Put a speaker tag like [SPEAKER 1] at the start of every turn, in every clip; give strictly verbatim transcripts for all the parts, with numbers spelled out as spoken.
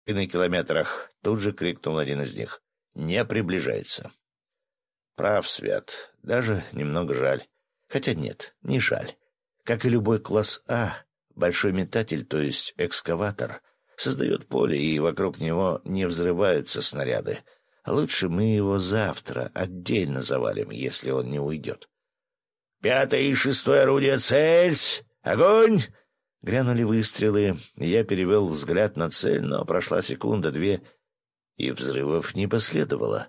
[SPEAKER 1] половиной километрах», — тут же крикнул один из них. «Не приближается». Прав, Свят. Даже немного жаль. Хотя нет, не жаль. Как и любой класс А, большой метатель, то есть экскаватор, создает поле, и вокруг него не взрываются снаряды. Лучше мы его завтра отдельно завалим, если он не уйдет. «Пятое и шестое орудие, цельсь! Огонь!» Грянули выстрелы, я перевел взгляд на цель, но прошла секунда-две, и взрывов не последовало.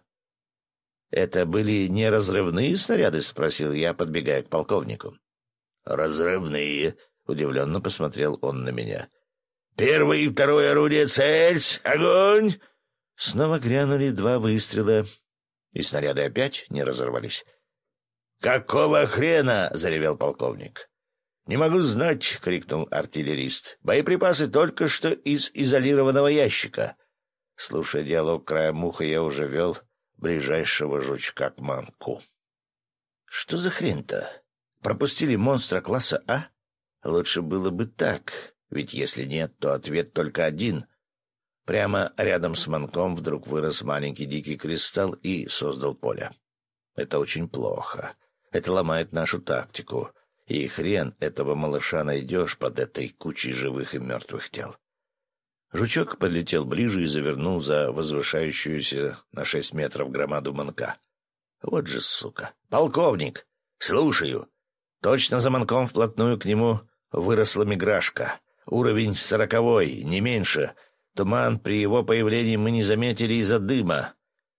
[SPEAKER 1] «Это были не разрывные снаряды?» — спросил я, подбегая к полковнику. «Разрывные», — удивленно посмотрел он на меня. «Первое и второе орудие, цельсь! Огонь!» Снова грянули два выстрела, и снаряды опять не разорвались. «Какого хрена?» — заревел полковник. «Не могу знать», — крикнул артиллерист. «Боеприпасы только что из изолированного ящика». Слушая диалог краем уха, я уже вел ближайшего жучка к манку. «Что за хрень-то? Пропустили монстра класса А? Лучше было бы так, ведь если нет, то ответ только один». Прямо рядом с манком вдруг вырос маленький дикий кристалл и создал поле. Это очень плохо. Это ломает нашу тактику. И хрен этого малыша найдешь под этой кучей живых и мертвых тел. Жучок подлетел ближе и завернул за возвышающуюся на шесть метров громаду манка. Вот же сука! «Полковник! Слушаю!» Точно за манком вплотную к нему выросла миграшка. Уровень сороковой, не меньше. Туман при его появлении мы не заметили из-за дыма.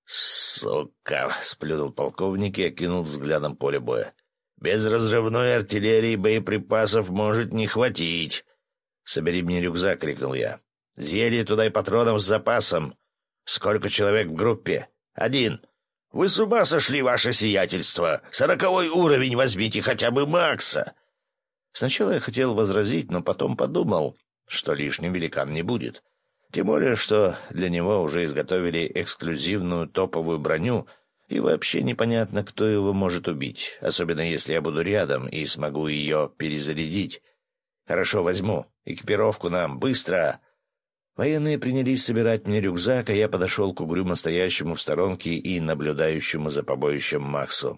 [SPEAKER 1] «Сука!» — сплюнул полковник и окинул взглядом поле боя. «Без разрывной артиллерии боеприпасов может не хватить». «Собери мне рюкзак!» — крикнул я. «Зелье туда и патронов с запасом. Сколько человек в группе?» «Один». «Вы с ума сошли, ваше сиятельство! Сороковой уровень возьмите хотя бы Макса!» Сначала я хотел возразить, но потом подумал, что лишним великан не будет. Тем более, что для него уже изготовили эксклюзивную топовую броню, и вообще непонятно, кто его может убить, особенно если я буду рядом и смогу ее перезарядить. «Хорошо, возьму. Экипировку нам. Быстро!» Военные принялись собирать мне рюкзак, а я подошел к угрюмо стоящему в сторонке и наблюдающему за побоищем Максу.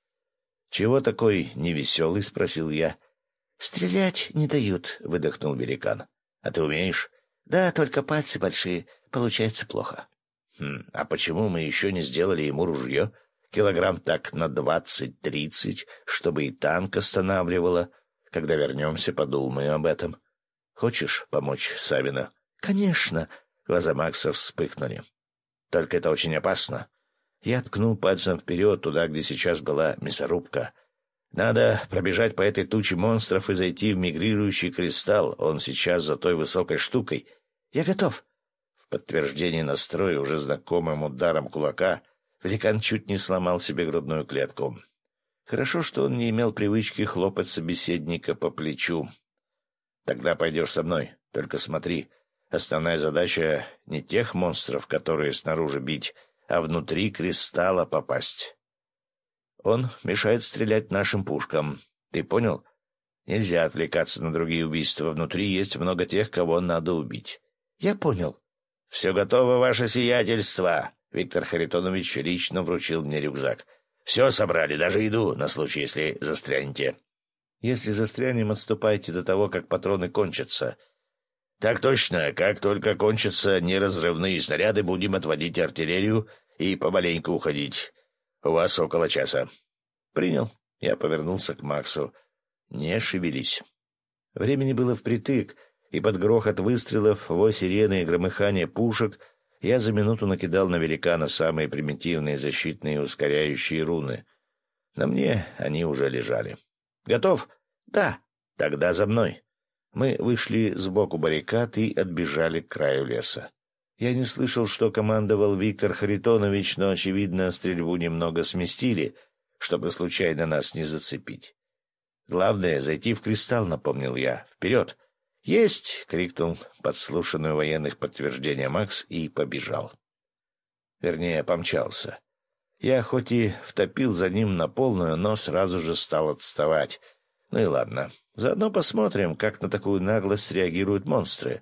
[SPEAKER 1] «Чего такой невеселый?» — спросил я. «Стрелять не дают», — выдохнул великан. «А ты умеешь?» «Да, только пальцы большие. Получается плохо». «Хм, а почему мы еще не сделали ему ружье? Килограмм так на двадцать-тридцать, чтобы и танк останавливало. Когда вернемся, подумаю об этом. Хочешь помочь Савину?» «Конечно!» — глаза Макса вспыхнули. «Только это очень опасно». Я ткнул пальцем вперед, туда, где сейчас была мясорубка. «Надо пробежать по этой туче монстров и зайти в мигрирующий кристалл. Он сейчас за той высокой штукой». «Я готов!» В подтверждение настроя уже знакомым ударом кулака великан чуть не сломал себе грудную клетку. Хорошо, что он не имел привычки хлопать собеседника по плечу. «Тогда пойдешь со мной. Только смотри, основная задача не тех монстров, которые снаружи бить, а внутри кристалла попасть. Он мешает стрелять нашим пушкам. Ты понял? Нельзя отвлекаться на другие убийства. Внутри есть много тех, кого надо убить». «Я понял». «Все готово, ваше сиятельство!» Виктор Харитонович лично вручил мне рюкзак. «Все собрали, даже еду, на случай, если застрянете». «Если застрянем, отступайте до того, как патроны кончатся». «Так точно. Как только кончатся неразрывные снаряды, будем отводить артиллерию и помаленьку уходить. У вас около часа». «Принял». Я повернулся к Максу. «Не шевелись». Времени было впритык, и под грохот выстрелов, вой сирены и громыхание пушек я за минуту накидал на великана самые примитивные защитные ускоряющие руны. На мне они уже лежали. «Готов?» «Да». «Тогда за мной». Мы вышли сбоку баррикад и отбежали к краю леса. Я не слышал, что командовал Виктор Харитонович, но, очевидно, стрельбу немного сместили, чтобы случайно нас не зацепить. «Главное — зайти в кристалл», — напомнил я. «Вперед!» «Есть!» — крикнул подслушанный у военных подтверждение Макс и побежал. Вернее, помчался. Я хоть и втопил за ним на полную, но сразу же стал отставать. Ну и ладно. Заодно посмотрим, как на такую наглость реагируют монстры.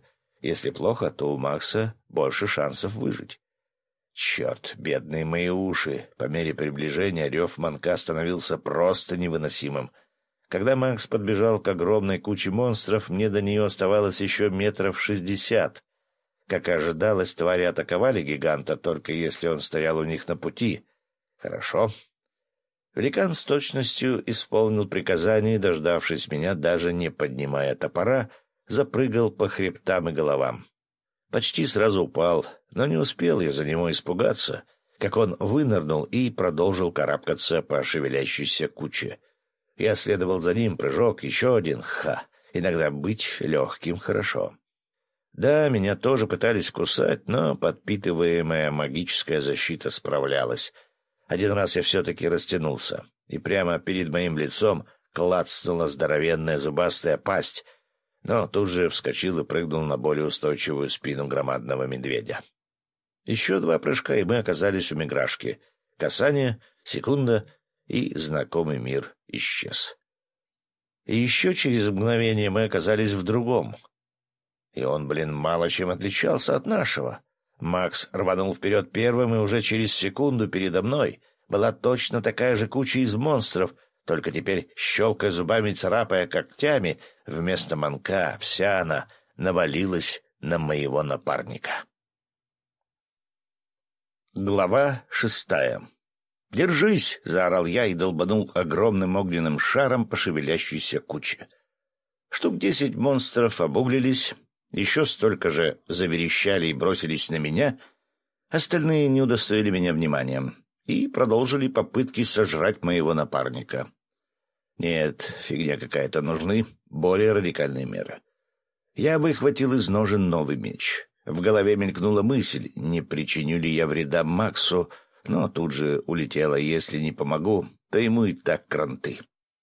[SPEAKER 1] Если плохо, то у Макса больше шансов выжить. Черт, бедные мои уши! По мере приближения рев манка становился просто невыносимым. Когда Макс подбежал к огромной куче монстров, мне до нее оставалось еще метров шестьдесят. Как и ожидалось, твари атаковали гиганта, только если он стоял у них на пути. Хорошо. Великан с точностью исполнил приказание и, дождавшись меня, даже не поднимая топора, запрыгал по хребтам и головам. Почти сразу упал, но не успел я за него испугаться, как он вынырнул и продолжил карабкаться по шевелящейся куче. Я следовал за ним, прыжок, еще один, ха, иногда быть легким хорошо. Да, меня тоже пытались кусать, но подпитываемая магическая защита справлялась. Один раз я все-таки растянулся, и прямо перед моим лицом клацнула здоровенная зубастая пасть, но тут же вскочил и прыгнул на более устойчивую спину громадного медведя. Еще два прыжка, и мы оказались у миграшки. Касание, секунда, и знакомый мир исчез. И еще через мгновение мы оказались в другом. И он, блин, мало чем отличался от нашего. Макс рванул вперед первым, и уже через секунду передо мной была точно такая же куча из монстров, только теперь, щелкая зубами и царапая когтями, вместо манка вся она навалилась на моего напарника. Глава шестая. «Держись!» — заорал я и долбанул огромным огненным шаром по шевелящейся куче. Штук десять монстров обуглились, еще столько же заверещали и бросились на меня, остальные не удостоили меня вниманием и продолжили попытки сожрать моего напарника. Нет, фигня какая-то, нужны более радикальные меры. Я выхватил из ножен новый меч. В голове мелькнула мысль, не причиню ли я вреда Максу, но тут же улетела: если не помогу, то ему и так кранты.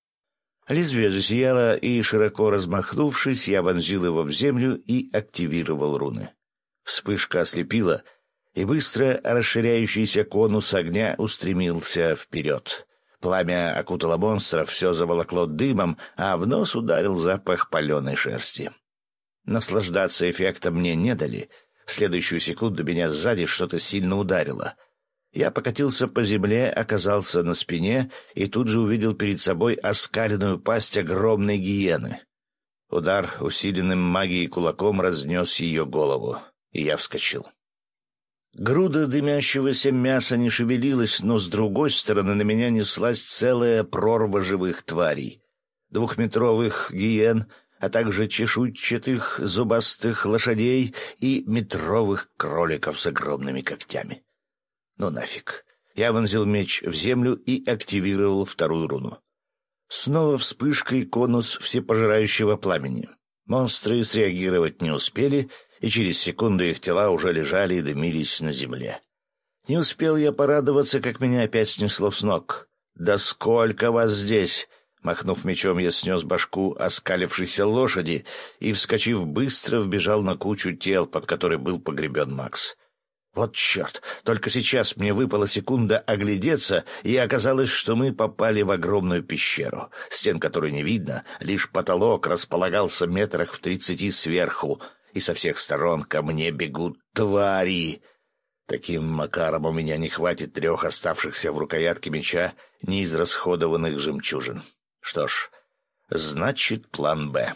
[SPEAKER 1] Лезвие засияло, и, широко размахнувшись, я вонзил его в землю и активировал руны. Вспышка ослепила, и быстро расширяющийся конус огня устремился вперед. Пламя окутало монстров, все заволокло дымом, а в нос ударил запах паленой шерсти. Наслаждаться эффектом мне не дали. В следующую секунду меня сзади что-то сильно ударило. Я покатился по земле, оказался на спине и тут же увидел перед собой оскаленную пасть огромной гиены. Удар усиленным магией кулаком разнес ее голову, и я вскочил. Груда дымящегося мяса не шевелилась, но с другой стороны на меня неслась целая прорва живых тварей. Двухметровых гиен, а также чешуйчатых зубастых лошадей и метровых кроликов с огромными когтями. Ну нафиг. Я вонзил меч в землю и активировал вторую руну. Снова вспышка и конус всепожирающего пламени. Монстры среагировать не успели, и через секунду их тела уже лежали и дымились на земле. Не успел я порадоваться, как меня опять снесло с ног. «Да сколько вас здесь!» Махнув мечом, я снес башку оскалившейся лошади и, вскочив, быстро вбежал на кучу тел, под которой был погребен Макс. Вот черт! Только сейчас мне выпала секунда оглядеться, и оказалось, что мы попали в огромную пещеру, стен которой не видно, лишь потолок располагался метрах в тридцати сверху, и со всех сторон ко мне бегут твари. Таким макаром у меня не хватит трех оставшихся в рукоятке меча неизрасходованных жемчужин. Что ж, значит, план «Б».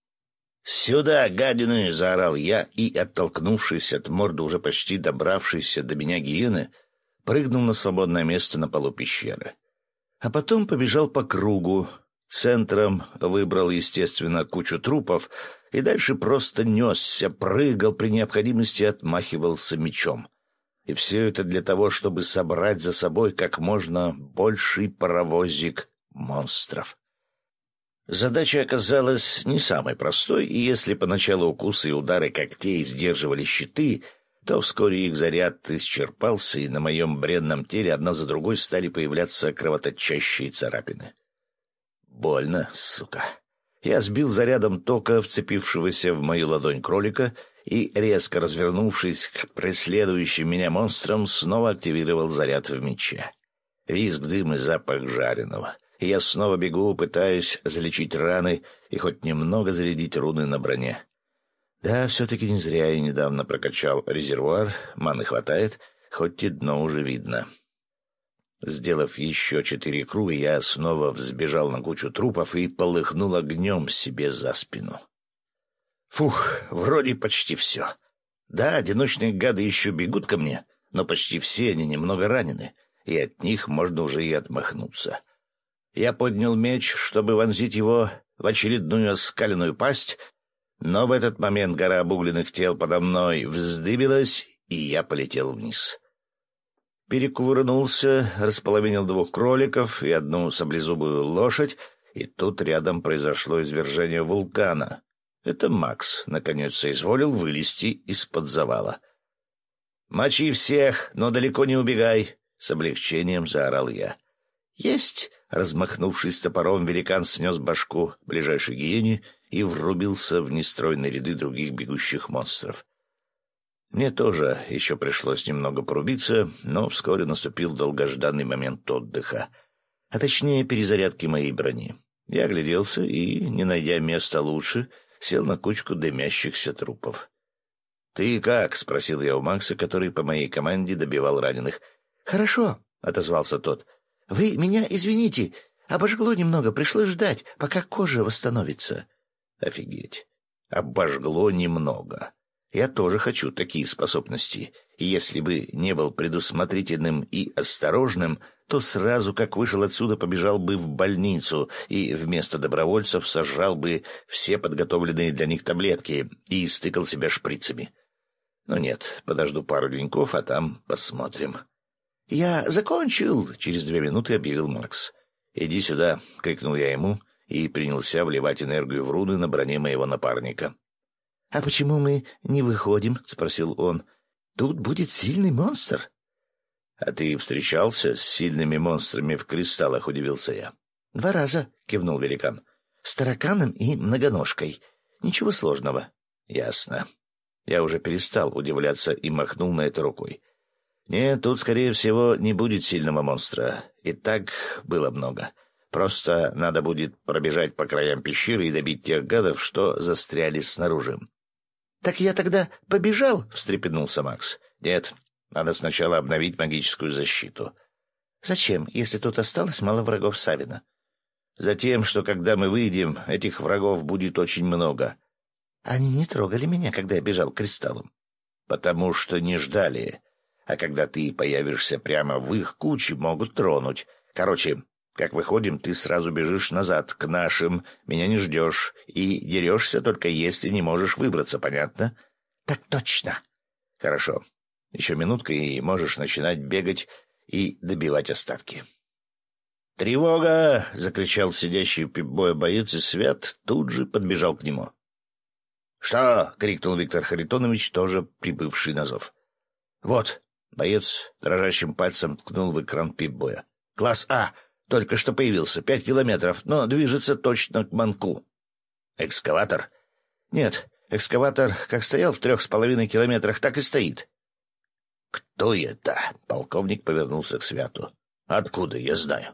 [SPEAKER 1] «Сюда, гадины!» — заорал я и, оттолкнувшись от морды уже почти добравшейся до меня гиены, прыгнул на свободное место на полу пещеры. А потом побежал по кругу, центром выбрал, естественно, кучу трупов и дальше просто несся, прыгал, при необходимости отмахивался мечом. И все это для того, чтобы собрать за собой как можно больший паровозик монстров. Задача оказалась не самой простой, и если поначалу укусы и удары когтей сдерживали щиты, то вскоре их заряд исчерпался, и на моем бренном теле одна за другой стали появляться кровоточащие царапины. Больно, сука. Я сбил зарядом тока вцепившегося в мою ладонь кролика и, резко развернувшись к преследующим меня монстрам, снова активировал заряд в мече. Визг, дым и запах жареного. И я снова бегу, пытаясь залечить раны и хоть немного зарядить руны на броне. Да, все-таки не зря я недавно прокачал резервуар, маны хватает, хоть и дно уже видно. Сделав еще четыре круга, я снова взбежал на кучу трупов и полыхнул огнем себе за спину. Фух, вроде почти все. Да, одиночные гады еще бегут ко мне, но почти все они немного ранены, и от них можно уже и отмахнуться. Я поднял меч, чтобы вонзить его в очередную оскаленную пасть, но в этот момент гора обугленных тел подо мной вздыбилась, и я полетел вниз. Перекувырнулся, располовинил двух кроликов и одну саблезубую лошадь, и тут рядом произошло извержение вулкана. Это Макс, наконец, соизволил вылезти из-под завала. «Мочи всех, но далеко не убегай!» — с облегчением заорал я. «Есть!» — размахнувшись топором, великан снес башку ближайшей гиене и врубился в нестройные ряды других бегущих монстров. Мне тоже еще пришлось немного порубиться, но вскоре наступил долгожданный момент отдыха, а точнее перезарядки моей брони. Я огляделся и, не найдя места лучше, сел на кучку дымящихся трупов. «Ты как?» — спросил я у Макса, который по моей команде добивал раненых. «Хорошо», — отозвался тот. «Вы меня извините, обожгло немного, пришлось ждать, пока кожа восстановится». «Офигеть! Обожгло немного. Я тоже хочу такие способности, и если бы не был предусмотрительным и осторожным, то сразу, как вышел отсюда, побежал бы в больницу и вместо добровольцев сожрал бы все подготовленные для них таблетки и стыкал себя шприцами. Но нет, подожду пару деньков, а там посмотрим. «Я закончил!» — через две минуты объявил Макс. «Иди сюда!» — крикнул я ему и принялся вливать энергию в руны на броне моего напарника. «А почему мы не выходим?» — спросил он. «Тут будет сильный монстр». «А ты встречался с сильными монстрами в кристаллах?» — удивился я. «Два раза», — кивнул великан. «С тараканом и многоножкой. Ничего сложного». «Ясно». Я уже перестал удивляться и махнул на это рукой. «Нет, тут, скорее всего, не будет сильного монстра. И так было много. Просто надо будет пробежать по краям пещеры и добить тех гадов, что застряли снаружи». «Так я тогда побежал?» — встрепенулся Макс. «Нет, надо сначала обновить магическую защиту». «Зачем, если тут осталось мало врагов Савина?» «Затем, что когда мы выйдем, этих врагов будет очень много». «Они не трогали меня, когда я бежал к кристаллу». «Потому что не ждали. А когда ты появишься прямо в их куче, могут тронуть. Короче, как выходим, ты сразу бежишь назад, к нашим, меня не ждешь, и дерешься только если не можешь выбраться, понятно?» «Так точно». «Хорошо. Еще минутка, и можешь начинать бегать и добивать остатки». «Тревога!» — закричал сидящий у пип-боя боец, и Свят тут же подбежал к нему. «Что?» — крикнул Виктор Харитонович, тоже прибывший на зов. «Вот». Боец дрожащим пальцем ткнул в экран пип-боя. «Класс А! Только что появился. Пять километров, но движется точно к Манку». «Экскаватор?» «Нет, экскаватор как стоял в трех с половиной километрах, так и стоит». «Кто это?» — полковник повернулся к Святу. «Откуда я знаю?»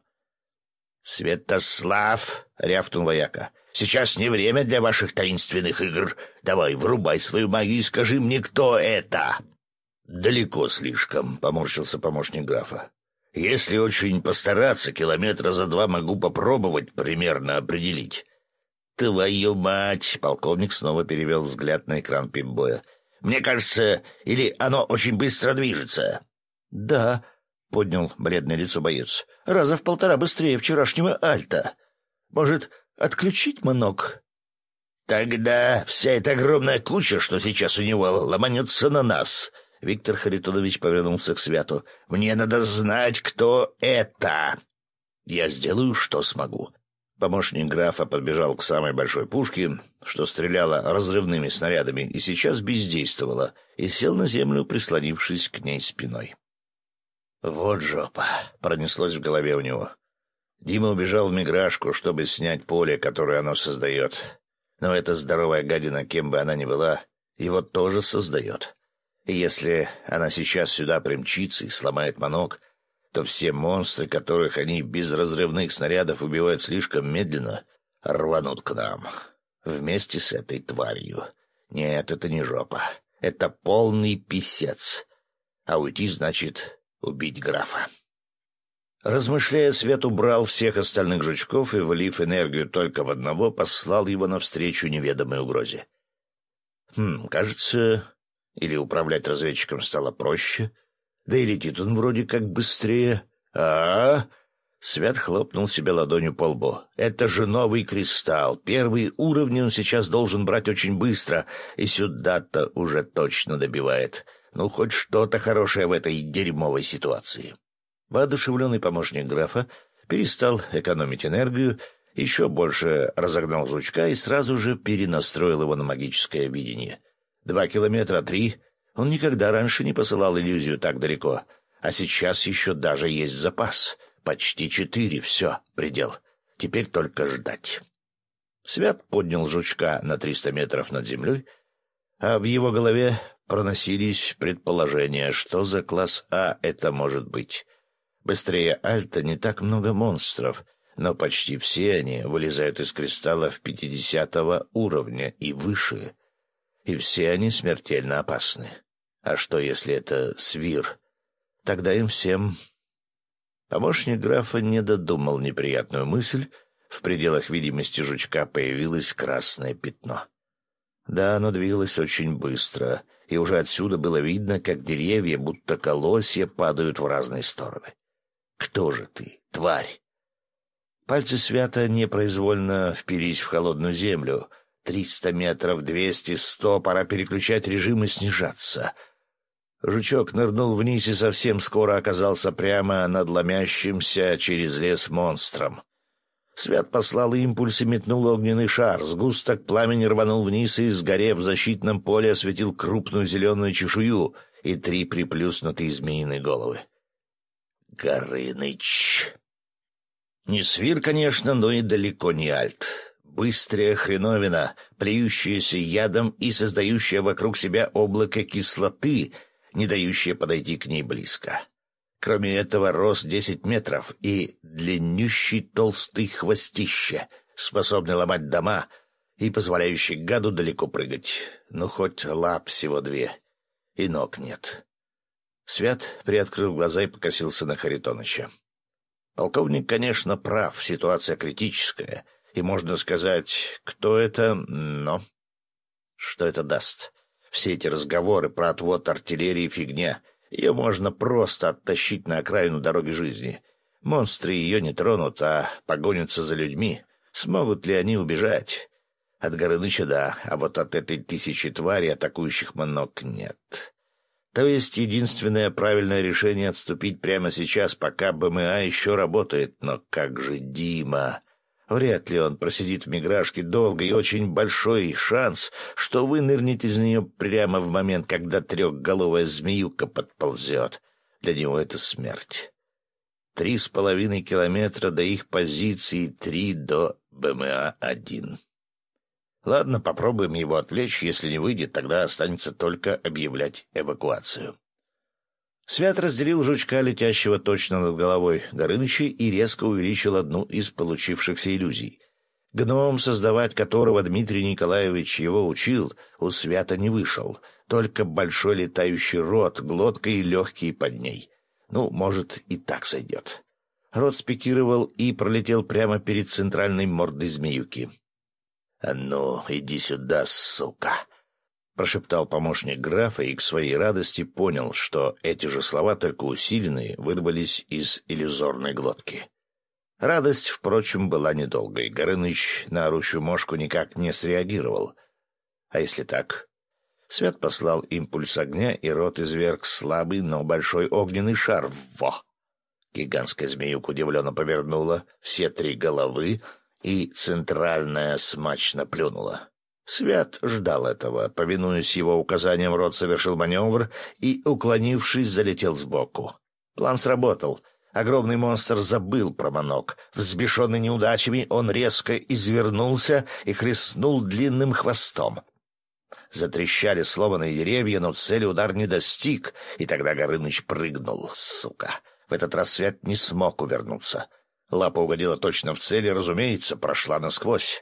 [SPEAKER 1] «Святослав!» — рявкнул вояка. «Сейчас не время для ваших таинственных игр. Давай, врубай свою магию и скажи мне, кто это!» «Далеко слишком», — поморщился помощник графа. «Если очень постараться, километра за два могу попробовать примерно определить». «Твою мать!» — полковник снова перевел взгляд на экран пип-боя. «Мне кажется, или оно очень быстро движется?» «Да», — поднял бледное лицо боец. «Раза в полтора быстрее вчерашнего Альта. Может, отключить манок?» «Тогда вся эта огромная куча, что сейчас у него, ломанется на нас». Виктор Харитонович повернулся к Святу. «Мне надо знать, кто это!» «Я сделаю, что смогу». Помощник графа подбежал к самой большой пушке, что стреляла разрывными снарядами, и сейчас бездействовала, и сел на землю, прислонившись к ней спиной. «Вот жопа!» — пронеслось в голове у него. Дима убежал в миграшку, чтобы снять поле, которое оно создает. Но эта здоровая гадина, кем бы она ни была, его тоже создает. И если она сейчас сюда примчится и сломает манок, то все монстры, которых они без разрывных снарядов убивают слишком медленно, рванут к нам. Вместе с этой тварью. Нет, это не жопа. Это полный писец. А уйти значит убить графа. Размышляя, Свет убрал всех остальных жучков и, влив энергию только в одного, послал его навстречу неведомой угрозе. Хм, кажется, или управлять разведчиком стало проще, да и летит он вроде как быстрее. А-а-а! Свят хлопнул себя ладонью по лбу. «Это же новый кристалл. Первые уровни он сейчас должен брать очень быстро, и сюда-то уже точно добивает. Ну, хоть что-то хорошее в этой дерьмовой ситуации». Воодушевленный помощник графа перестал экономить энергию, еще больше разогнал жучка и сразу же перенастроил его на магическое видение. Два километра, три. Он никогда раньше не посылал иллюзию так далеко, а сейчас еще даже есть запас. Почти четыре, все, предел. Теперь только ждать. Свят поднял жучка на триста метров над землей, а в его голове проносились предположения, что за класс А это может быть. Быстрее Альта не так много монстров, но почти все они вылезают из кристаллов пятидесятого уровня и выше, и все они смертельно опасны. А что, если это свир? Тогда им всем... Помощник графа не додумал неприятную мысль. В пределах видимости жучка появилось красное пятно. Да, оно двигалось очень быстро, и уже отсюда было видно, как деревья, будто колосья, падают в разные стороны. «Кто же ты, тварь?» Пальцы Свята непроизвольно впились в холодную землю. «Триста метров, двести, сто, пора переключать режим и снижаться». Жучок нырнул вниз и совсем скоро оказался прямо над ломящимся через лес монстром. Свят послал импульс и метнул огненный шар. Сгусток пламени рванул вниз и, сгорев в защитном поле, осветил крупную зеленую чешую и три приплюснутые змеиные головы. Горыныч. Не свир, конечно, но и далеко не альт. Быстрая хреновина, плюющаяся ядом и создающая вокруг себя облако кислоты, не дающее подойти к ней близко. Кроме этого, рост десять метров и длиннющий толстый хвостище, способный ломать дома и позволяющий гаду далеко прыгать. Ну, хоть лап всего две, и ног нет. Свят приоткрыл глаза и покосился на Харитоныча. Полковник, конечно, прав, ситуация критическая, и можно сказать, кто это, но... Что это даст? Все эти разговоры про отвод артиллерии — фигня. Ее можно просто оттащить на окраину дороги жизни. Монстры ее не тронут, а погонятся за людьми. Смогут ли они убежать? От Горыныча — да, а вот от этой тысячи тварей, атакующих Манок, нет. То есть единственное правильное решение — отступить прямо сейчас, пока БМА еще работает. Но как же Дима? Вряд ли он просидит в миграшке долго, и очень большой шанс, что вынырнет из нее прямо в момент, когда трехголовая змеюка подползет. Для него это смерть. Три с половиной километра до их позиции, три до БМА-один. Ладно, попробуем его отвлечь. Если не выйдет, тогда останется только объявлять эвакуацию. Свят разделил жучка, летящего точно над головой Горыныча, и резко увеличил одну из получившихся иллюзий. Гном, создавать которого Дмитрий Николаевич его учил, у Свята не вышел. Только большой летающий рот, глотка и легкие под ней. Ну, может, и так сойдет. Рот спикировал и пролетел прямо перед центральной мордой змеюки. «А ну, иди сюда, сука!» — прошептал помощник графа и к своей радости понял, что эти же слова, только усиленные, вырвались из иллюзорной глотки. Радость, впрочем, была недолгой. Горыныч на орущую мошку никак не среагировал. А если так? Свят послал импульс огня, и рот изверг слабый, но большой огненный шар. Во! Гигантская змеюка удивленно повернула все три головы, и центральная смачно плюнула. Свят ждал этого. Повинуясь его указаниям, рот совершил маневр и, уклонившись, залетел сбоку. План сработал. Огромный монстр забыл про манок. Взбешенный неудачами, он резко извернулся и хлестнул длинным хвостом. Затрещали сломанные деревья, но цели удар не достиг, и тогда Горыныч прыгнул. Сука! В этот раз Свят не смог увернуться. Лапа угодила точно в цель и, разумеется, прошла насквозь.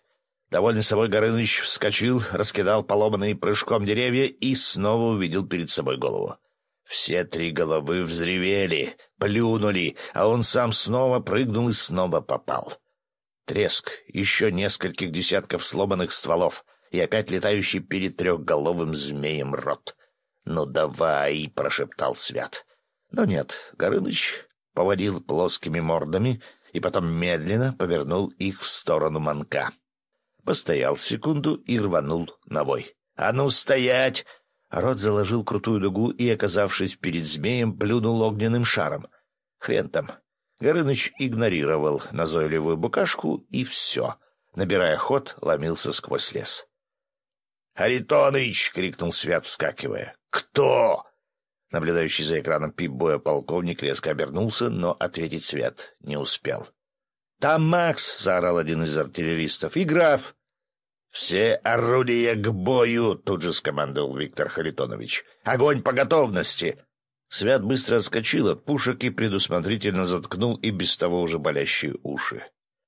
[SPEAKER 1] Довольный собой Горыныч вскочил, раскидал поломанные прыжком деревья и снова увидел перед собой голову. Все три головы взревели, плюнули, а он сам снова прыгнул и снова попал. Треск, еще нескольких десятков сломанных стволов и опять летающий перед трехголовым змеем рот. «Ну давай!» — прошептал Свят. Но нет, Горыныч поводил плоскими мордами и потом медленно повернул их в сторону манка. Постоял секунду и рванул на вой. «А ну, стоять!» Рот заложил крутую дугу и, оказавшись перед змеем, плюнул огненным шаром. Хрен там. Горыныч игнорировал назойливую букашку, и все. Набирая ход, ломился сквозь лес. «Харитоныч!» — крикнул Свят, вскакивая. «Кто?» Наблюдающий за экраном пип-боя полковник резко обернулся, но ответить Свят не успел. «Там Макс!» — заорал один из артиллеристов. «И граф!» «Все орудия к бою!» — тут же скомандовал Виктор Харитонович. «Огонь по готовности!» Свят быстро отскочил от пушек и предусмотрительно заткнул и без того уже болящие уши.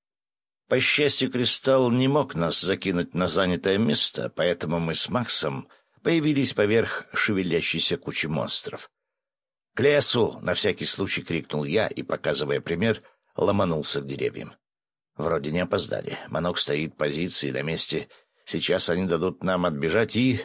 [SPEAKER 1] По счастью, Кристалл не мог нас закинуть на занятое место, поэтому мы с Максом появились поверх шевелящейся кучи монстров. «К лесу!» — на всякий случай крикнул я и, показывая пример, ломанулся к деревьям. Вроде не опоздали. Манок стоит в позиции на месте. Сейчас они дадут нам отбежать и...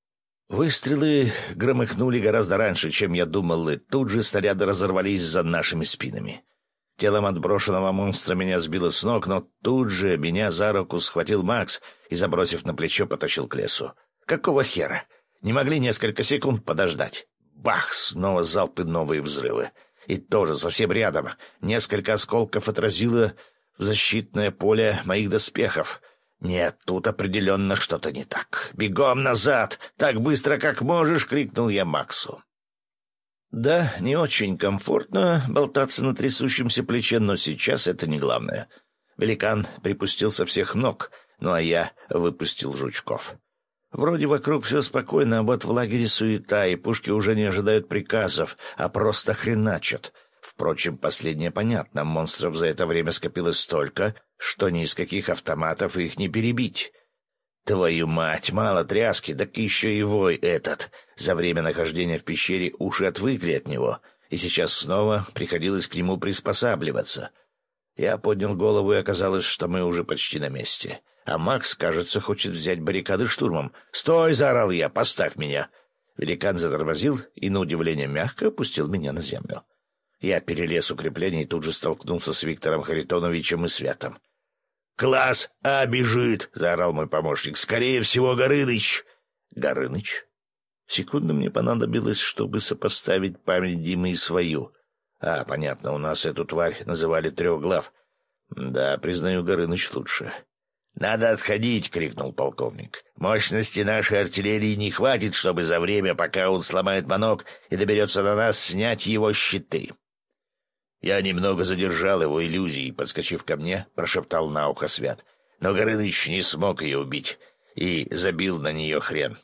[SPEAKER 1] Выстрелы громыхнули гораздо раньше, чем я думал, и тут же снаряды разорвались за нашими спинами. Телом отброшенного монстра меня сбило с ног, но тут же меня за руку схватил Макс и, забросив на плечо, потащил к лесу. Какого хера? Не могли несколько секунд подождать? Бах! Снова залпы, новые взрывы. И тоже совсем рядом. Несколько осколков отразило в защитное поле моих доспехов. Нет, тут определенно что-то не так. «Бегом назад! Так быстро, как можешь!» — крикнул я Максу. Да, не очень комфортно болтаться на трясущемся плече, но сейчас это не главное. Великан припустил со всех ног, ну а я выпустил жучков. Вроде вокруг все спокойно, а вот в лагере суета, и пушки уже не ожидают приказов, а просто хреначат. Впрочем, последнее понятно, монстров за это время скопилось столько, что ни из каких автоматов их не перебить. Твою мать, мало тряски, так еще и вой этот. За время нахождения в пещере уши отвыкли от него, и сейчас снова приходилось к нему приспосабливаться. Я поднял голову, и оказалось, что мы уже почти на месте. А Макс, кажется, хочет взять баррикады штурмом. «Стой!» — заорал я. «Поставь меня!» Великан затормозил и, на удивление, мягко опустил меня на землю. Я перелез укрепление и тут же столкнулся с Виктором Харитоновичем и Святом. «Класс А бежит!» — заорал мой помощник. «Скорее всего, Горыныч!» «Горыныч?» Секунду мне понадобилось, чтобы сопоставить память Димы и свою. А, понятно, у нас эту тварь называли Трехглав. Да, признаю, Горыныч лучше. «Надо отходить!» — крикнул полковник. «Мощности нашей артиллерии не хватит, чтобы за время, пока он сломает манок и доберется до нас, снять его щиты». Я немного задержал его иллюзии, подскочив ко мне, прошептал на ухо Свят. Но Горыныч не смог ее убить и забил на нее хрен.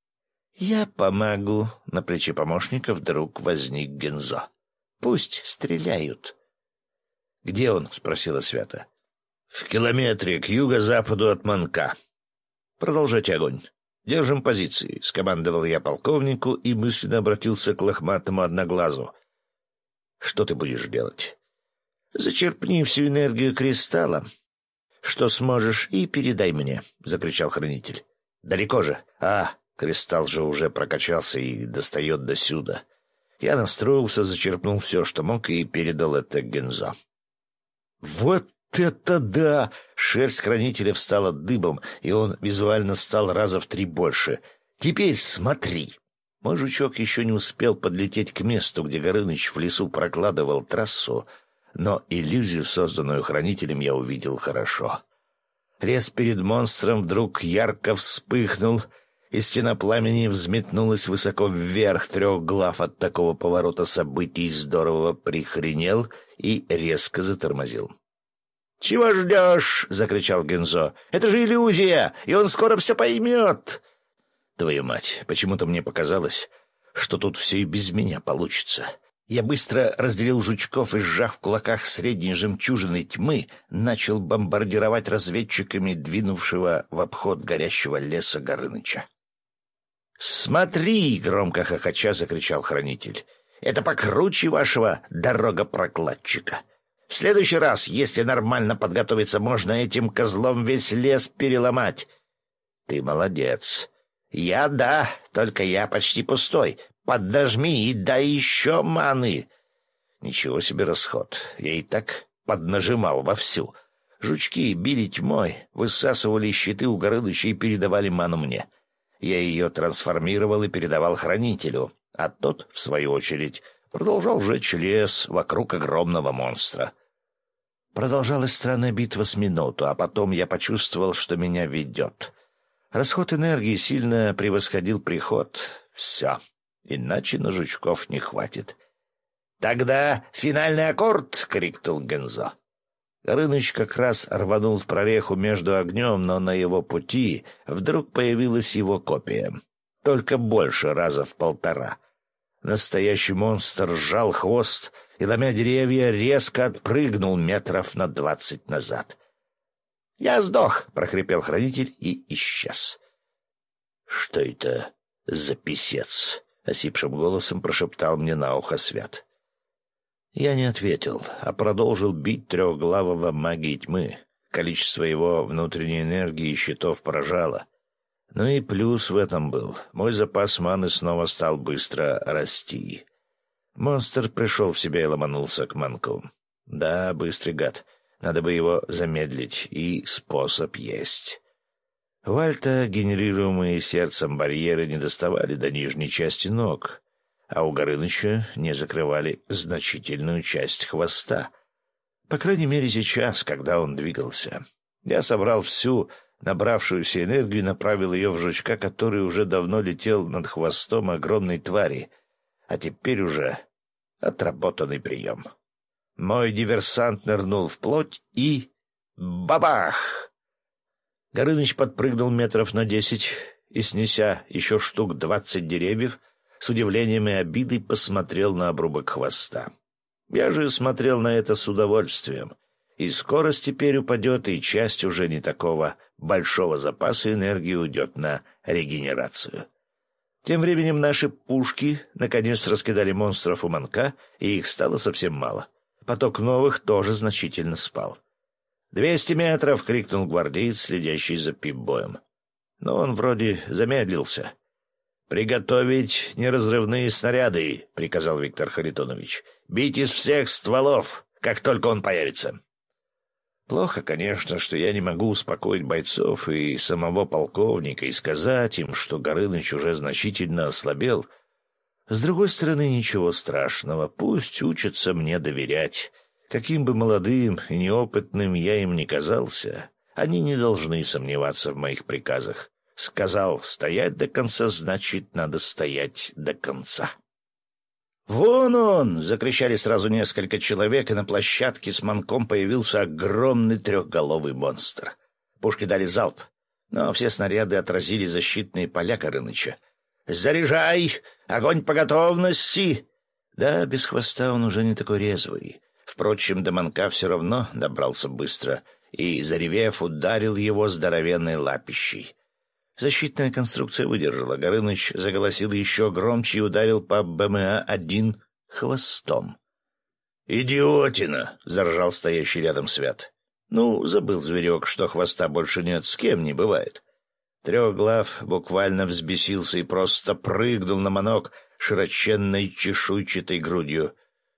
[SPEAKER 1] «Я помогу!» — на плече помощника вдруг возник Гензо. «Пусть стреляют!» «Где он?» — спросила Свята. «В километре к юго-западу от манка. Продолжайте огонь. Держим позиции», — скомандовал я полковнику и мысленно обратился к лохматому одноглазу. «Что ты будешь делать?» «Зачерпни всю энергию кристалла, что сможешь, и передай мне», — закричал хранитель. «Далеко же? А, кристалл же уже прокачался и достает досюда». Я настроился, зачерпнул все, что мог, и передал это Гензо. «Вот это да!» Шерсть хранителя встала дыбом, и он визуально стал раза в три больше. «Теперь смотри!» Мой жучок еще не успел подлететь к месту, где Горыныч в лесу прокладывал трассу, но иллюзию, созданную хранителем, я увидел хорошо. Лес перед монстром вдруг ярко вспыхнул, и стена пламени взметнулась высоко вверх. Трехглав от такого поворота событий здорово прихренел и резко затормозил. «Чего ждешь?» — закричал Гензо. «Это же иллюзия, и он скоро все поймет!» Твою мать, почему-то мне показалось, что тут все и без меня получится. Я быстро разделил жучков и, сжав в кулаках средней жемчужины тьмы, начал бомбардировать разведчиками двинувшего в обход горящего леса Горыныча. «Смотри!» — громко хохоча закричал хранитель. «Это покруче вашего дорогопрокладчика. В следующий раз, если нормально подготовиться, можно этим козлом весь лес переломать». «Ты молодец». «Я да, только я почти пустой. Поднажми и дай еще маны». Ничего себе расход. Я и так поднажимал вовсю. Жучки били тьмой, высасывали щиты у Горыныча и передавали ману мне. Я ее трансформировал и передавал хранителю, а тот, в свою очередь, продолжал жечь лес вокруг огромного монстра. Продолжалась странная битва с минуту, а потом я почувствовал, что меня ведет. Расход энергии сильно превосходил приход. Все, иначе на жучков не хватит. «Тогда финальный аккорд!» — крикнул Гензо. Горыныч как раз рванул в прореху между огнем, но на его пути вдруг появилась его копия. Только больше, раза в полтора. Настоящий монстр сжал хвост и, ломя деревья, резко отпрыгнул метров на двадцать назад. «Я сдох!» — прохрипел хранитель и исчез. «Что это за писец?» — осипшим голосом прошептал мне на ухо Свят. Я не ответил, а продолжил бить трехглавого магии тьмы. Количество его внутренней энергии и щитов поражало. Ну и плюс в этом был. Мой запас маны снова стал быстро расти. Монстр пришел в себя и ломанулся к манку. Да, быстрый гад. Надо бы его замедлить, и способ есть. У Альта генерируемые сердцем барьеры не доставали до нижней части ног, а у Горыныча не закрывали значительную часть хвоста. По крайней мере, сейчас, когда он двигался. Я собрал всю набравшуюся энергию и направил ее в жучка, который уже давно летел над хвостом огромной твари, а теперь уже отработанный прием. Мой диверсант нырнул в плоть и... бабах! Горыныч подпрыгнул метров на десять и, снеся еще штук двадцать деревьев, с удивлением и обидой посмотрел на обрубок хвоста. Я же смотрел на это с удовольствием. И скорость теперь упадет, и часть уже не такого большого запаса энергии уйдет на регенерацию. Тем временем наши пушки наконец раскидали монстров у манка, и их стало совсем мало. Поток новых тоже значительно спал. «Двести метров!» — крикнул гвардеец, следящий за пип-боем. Но он вроде замедлился. «Приготовить неразрывные снаряды», — приказал Виктор Харитонович. «Бить из всех стволов, как только он появится». Плохо, конечно, что я не могу успокоить бойцов и самого полковника и сказать им, что Горыныч уже значительно ослабел. С другой стороны, ничего страшного, пусть учатся мне доверять. Каким бы молодым и неопытным я им ни казался, они не должны сомневаться в моих приказах. Сказал стоять до конца, значит, надо стоять до конца. «Вон он!» — закричали сразу несколько человек, и на площадке с манком появился огромный трехголовый монстр. Пушки дали залп, но все снаряды отразили защитные поля Горыныча. «Заряжай! Огонь по готовности!» Да, без хвоста он уже не такой резвый. Впрочем, до манка все равно добрался быстро и, заревев, ударил его здоровенной лапищей. Защитная конструкция выдержала. Горыныч заголосил еще громче и ударил по БМА-один хвостом. «Идиотина!» — заржал стоящий рядом Свят. Ну, забыл зверек, что хвоста больше нет, с кем не бывает. Трехглав буквально взбесился и просто прыгнул на манок широченной чешуйчатой грудью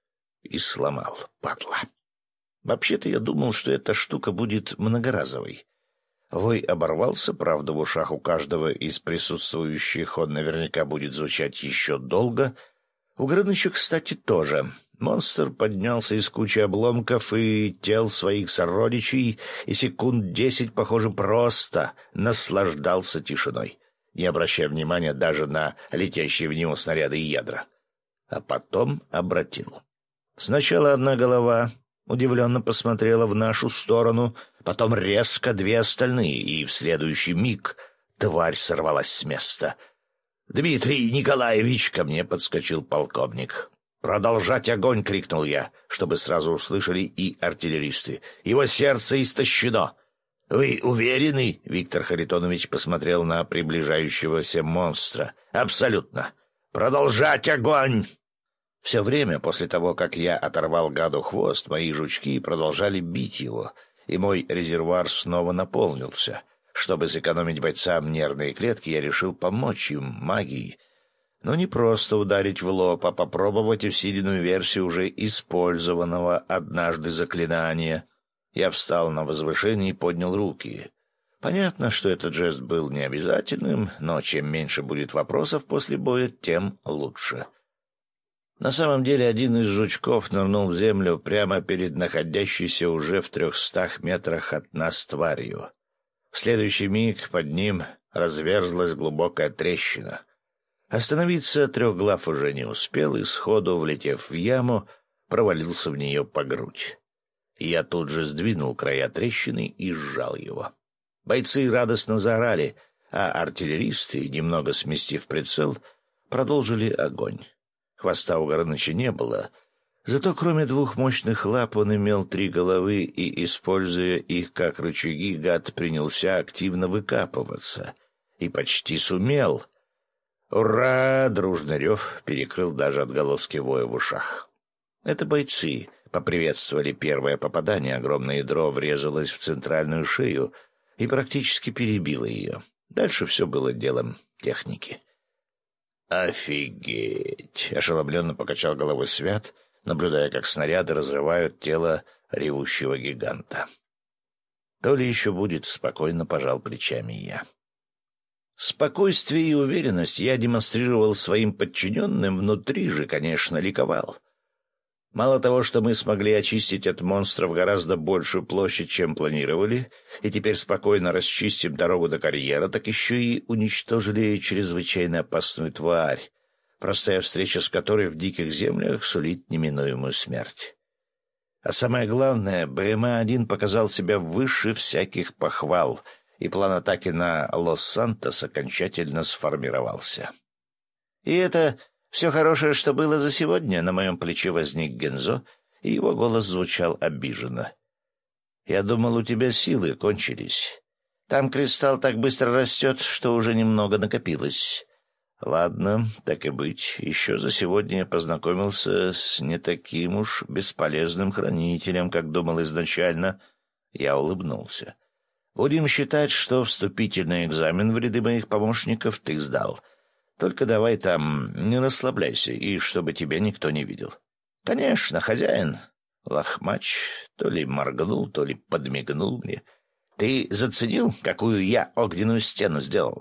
[SPEAKER 1] и сломал, падла. Вообще-то я думал, что эта штука будет многоразовой. Вой оборвался, правда, в ушах у каждого из присутствующих он наверняка будет звучать еще долго. У Горыныча, кстати, тоже. Монстр поднялся из кучи обломков и тел своих сородичей, и секунд десять, похоже, просто наслаждался тишиной, не обращая внимания даже на летящие в него снаряды и ядра. А потом обратил. Сначала одна голова удивленно посмотрела в нашу сторону, потом резко две остальные, и в следующий миг тварь сорвалась с места. «Дмитрий Николаевич!» — ко мне подскочил полковник. «Продолжать огонь!» — крикнул я, чтобы сразу услышали и артиллеристы. «Его сердце истощено!» «Вы уверены?» — Виктор Харитонович посмотрел на приближающегося монстра. «Абсолютно! Продолжать огонь!» Все время после того, как я оторвал гаду хвост, мои жучки продолжали бить его, и мой резервуар снова наполнился. Чтобы сэкономить бойцам нервные клетки, я решил помочь им магией. Но не просто ударить в лоб, а попробовать усиленную версию уже использованного однажды заклинания. Я встал на возвышение и поднял руки. Понятно, что этот жест был необязательным, но чем меньше будет вопросов после боя, тем лучше. На самом деле один из жучков нырнул в землю прямо перед находящейся уже в трехстах метрах от нас тварью. В следующий миг под ним разверзлась глубокая трещина. Остановиться трехглав уже не успел и, сходу влетев в яму, провалился в нее по грудь. Я тут же сдвинул края трещины и сжал его. Бойцы радостно заорали, а артиллеристы, немного сместив прицел, продолжили огонь. Хвоста у Горыныча не было, зато кроме двух мощных лап он имел три головы, и, используя их как рычаги, гад принялся активно выкапываться. И почти сумел. «Ура!» — дружный рев перекрыл даже отголоски воя в ушах. Это бойцы поприветствовали первое попадание. Огромное ядро врезалось в центральную шею и практически перебило ее. Дальше все было делом техники. «Офигеть!» — ошеломленно покачал головой Свят, наблюдая, как снаряды разрывают тело ревущего гиганта. «То ли еще будет», — спокойно пожал плечами я. Спокойствие и уверенность я демонстрировал своим подчиненным, внутри же, конечно, ликовал. Мало того, что мы смогли очистить от монстров гораздо большую площадь, чем планировали, и теперь спокойно расчистим дорогу до карьера, так еще и уничтожили чрезвычайно опасную тварь, простая встреча с которой в диких землях сулит неминуемую смерть. А самое главное, БМА один показал себя выше всяких похвал, и план атаки на Лос-Сантос окончательно сформировался. И это все хорошее, что было за сегодня. На моем плече возник Гензо, и его голос звучал обиженно. «Я думал, у тебя силы кончились. Там кристалл так быстро растет, что уже немного накопилось. Ладно, так и быть. Еще за сегодня я познакомился с не таким уж бесполезным хранителем, как думал изначально». Я улыбнулся. «Будем считать, что вступительный экзамен в ряды моих помощников ты сдал. Только давай там не расслабляйся, и чтобы тебя никто не видел». «Конечно, хозяин». Лохмач то ли моргнул, то ли подмигнул мне. «Ты заценил, какую я огненную стену сделал?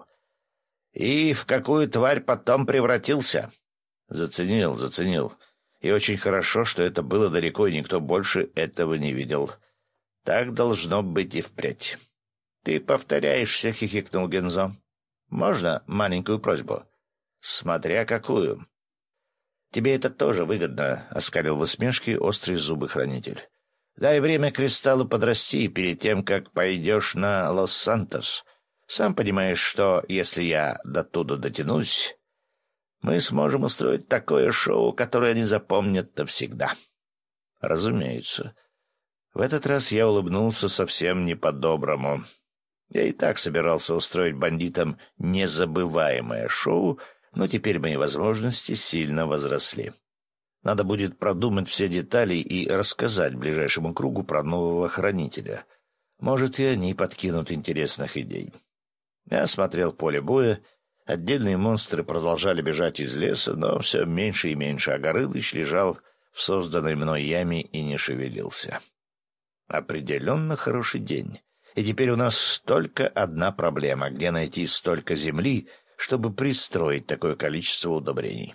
[SPEAKER 1] И в какую тварь потом превратился?» «Заценил, заценил. И очень хорошо, что это было далеко, и никто больше этого не видел. Так должно быть и впредь». «Ты повторяешься», — хихикнул Гензо. «Можно маленькую просьбу?» «Смотря какую». «Тебе это тоже выгодно», — оскалил в усмешке острые зубы хранитель. «Дай время кристаллу подрасти перед тем, как пойдешь на Лос-Сантос. Сам понимаешь, что если я до туда дотянусь, мы сможем устроить такое шоу, которое они запомнят навсегда». «Разумеется». В этот раз я улыбнулся совсем не по-доброму. Я и так собирался устроить бандитам незабываемое шоу, но теперь мои возможности сильно возросли. Надо будет продумать все детали и рассказать ближайшему кругу про нового хранителя. Может, и они подкинут интересных идей. Я осмотрел поле боя. Отдельные монстры продолжали бежать из леса, но все меньше и меньше, а Горыныч лежал в созданной мной яме и не шевелился. Определенно хороший день. И теперь у нас только одна проблема — где найти столько земли, чтобы пристроить такое количество удобрений.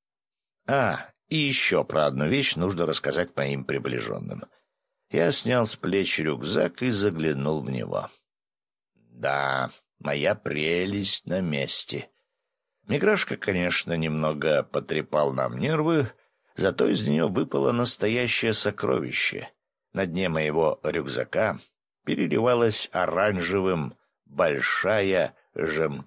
[SPEAKER 1] А, и еще про одну вещь нужно рассказать моим приближенным. Я снял с плеч рюкзак и заглянул в него. Да, моя прелесть на месте. Миграшка, конечно, немного потрепал нам нервы, зато из нее выпало настоящее сокровище. На дне моего рюкзака переливалась оранжевым большая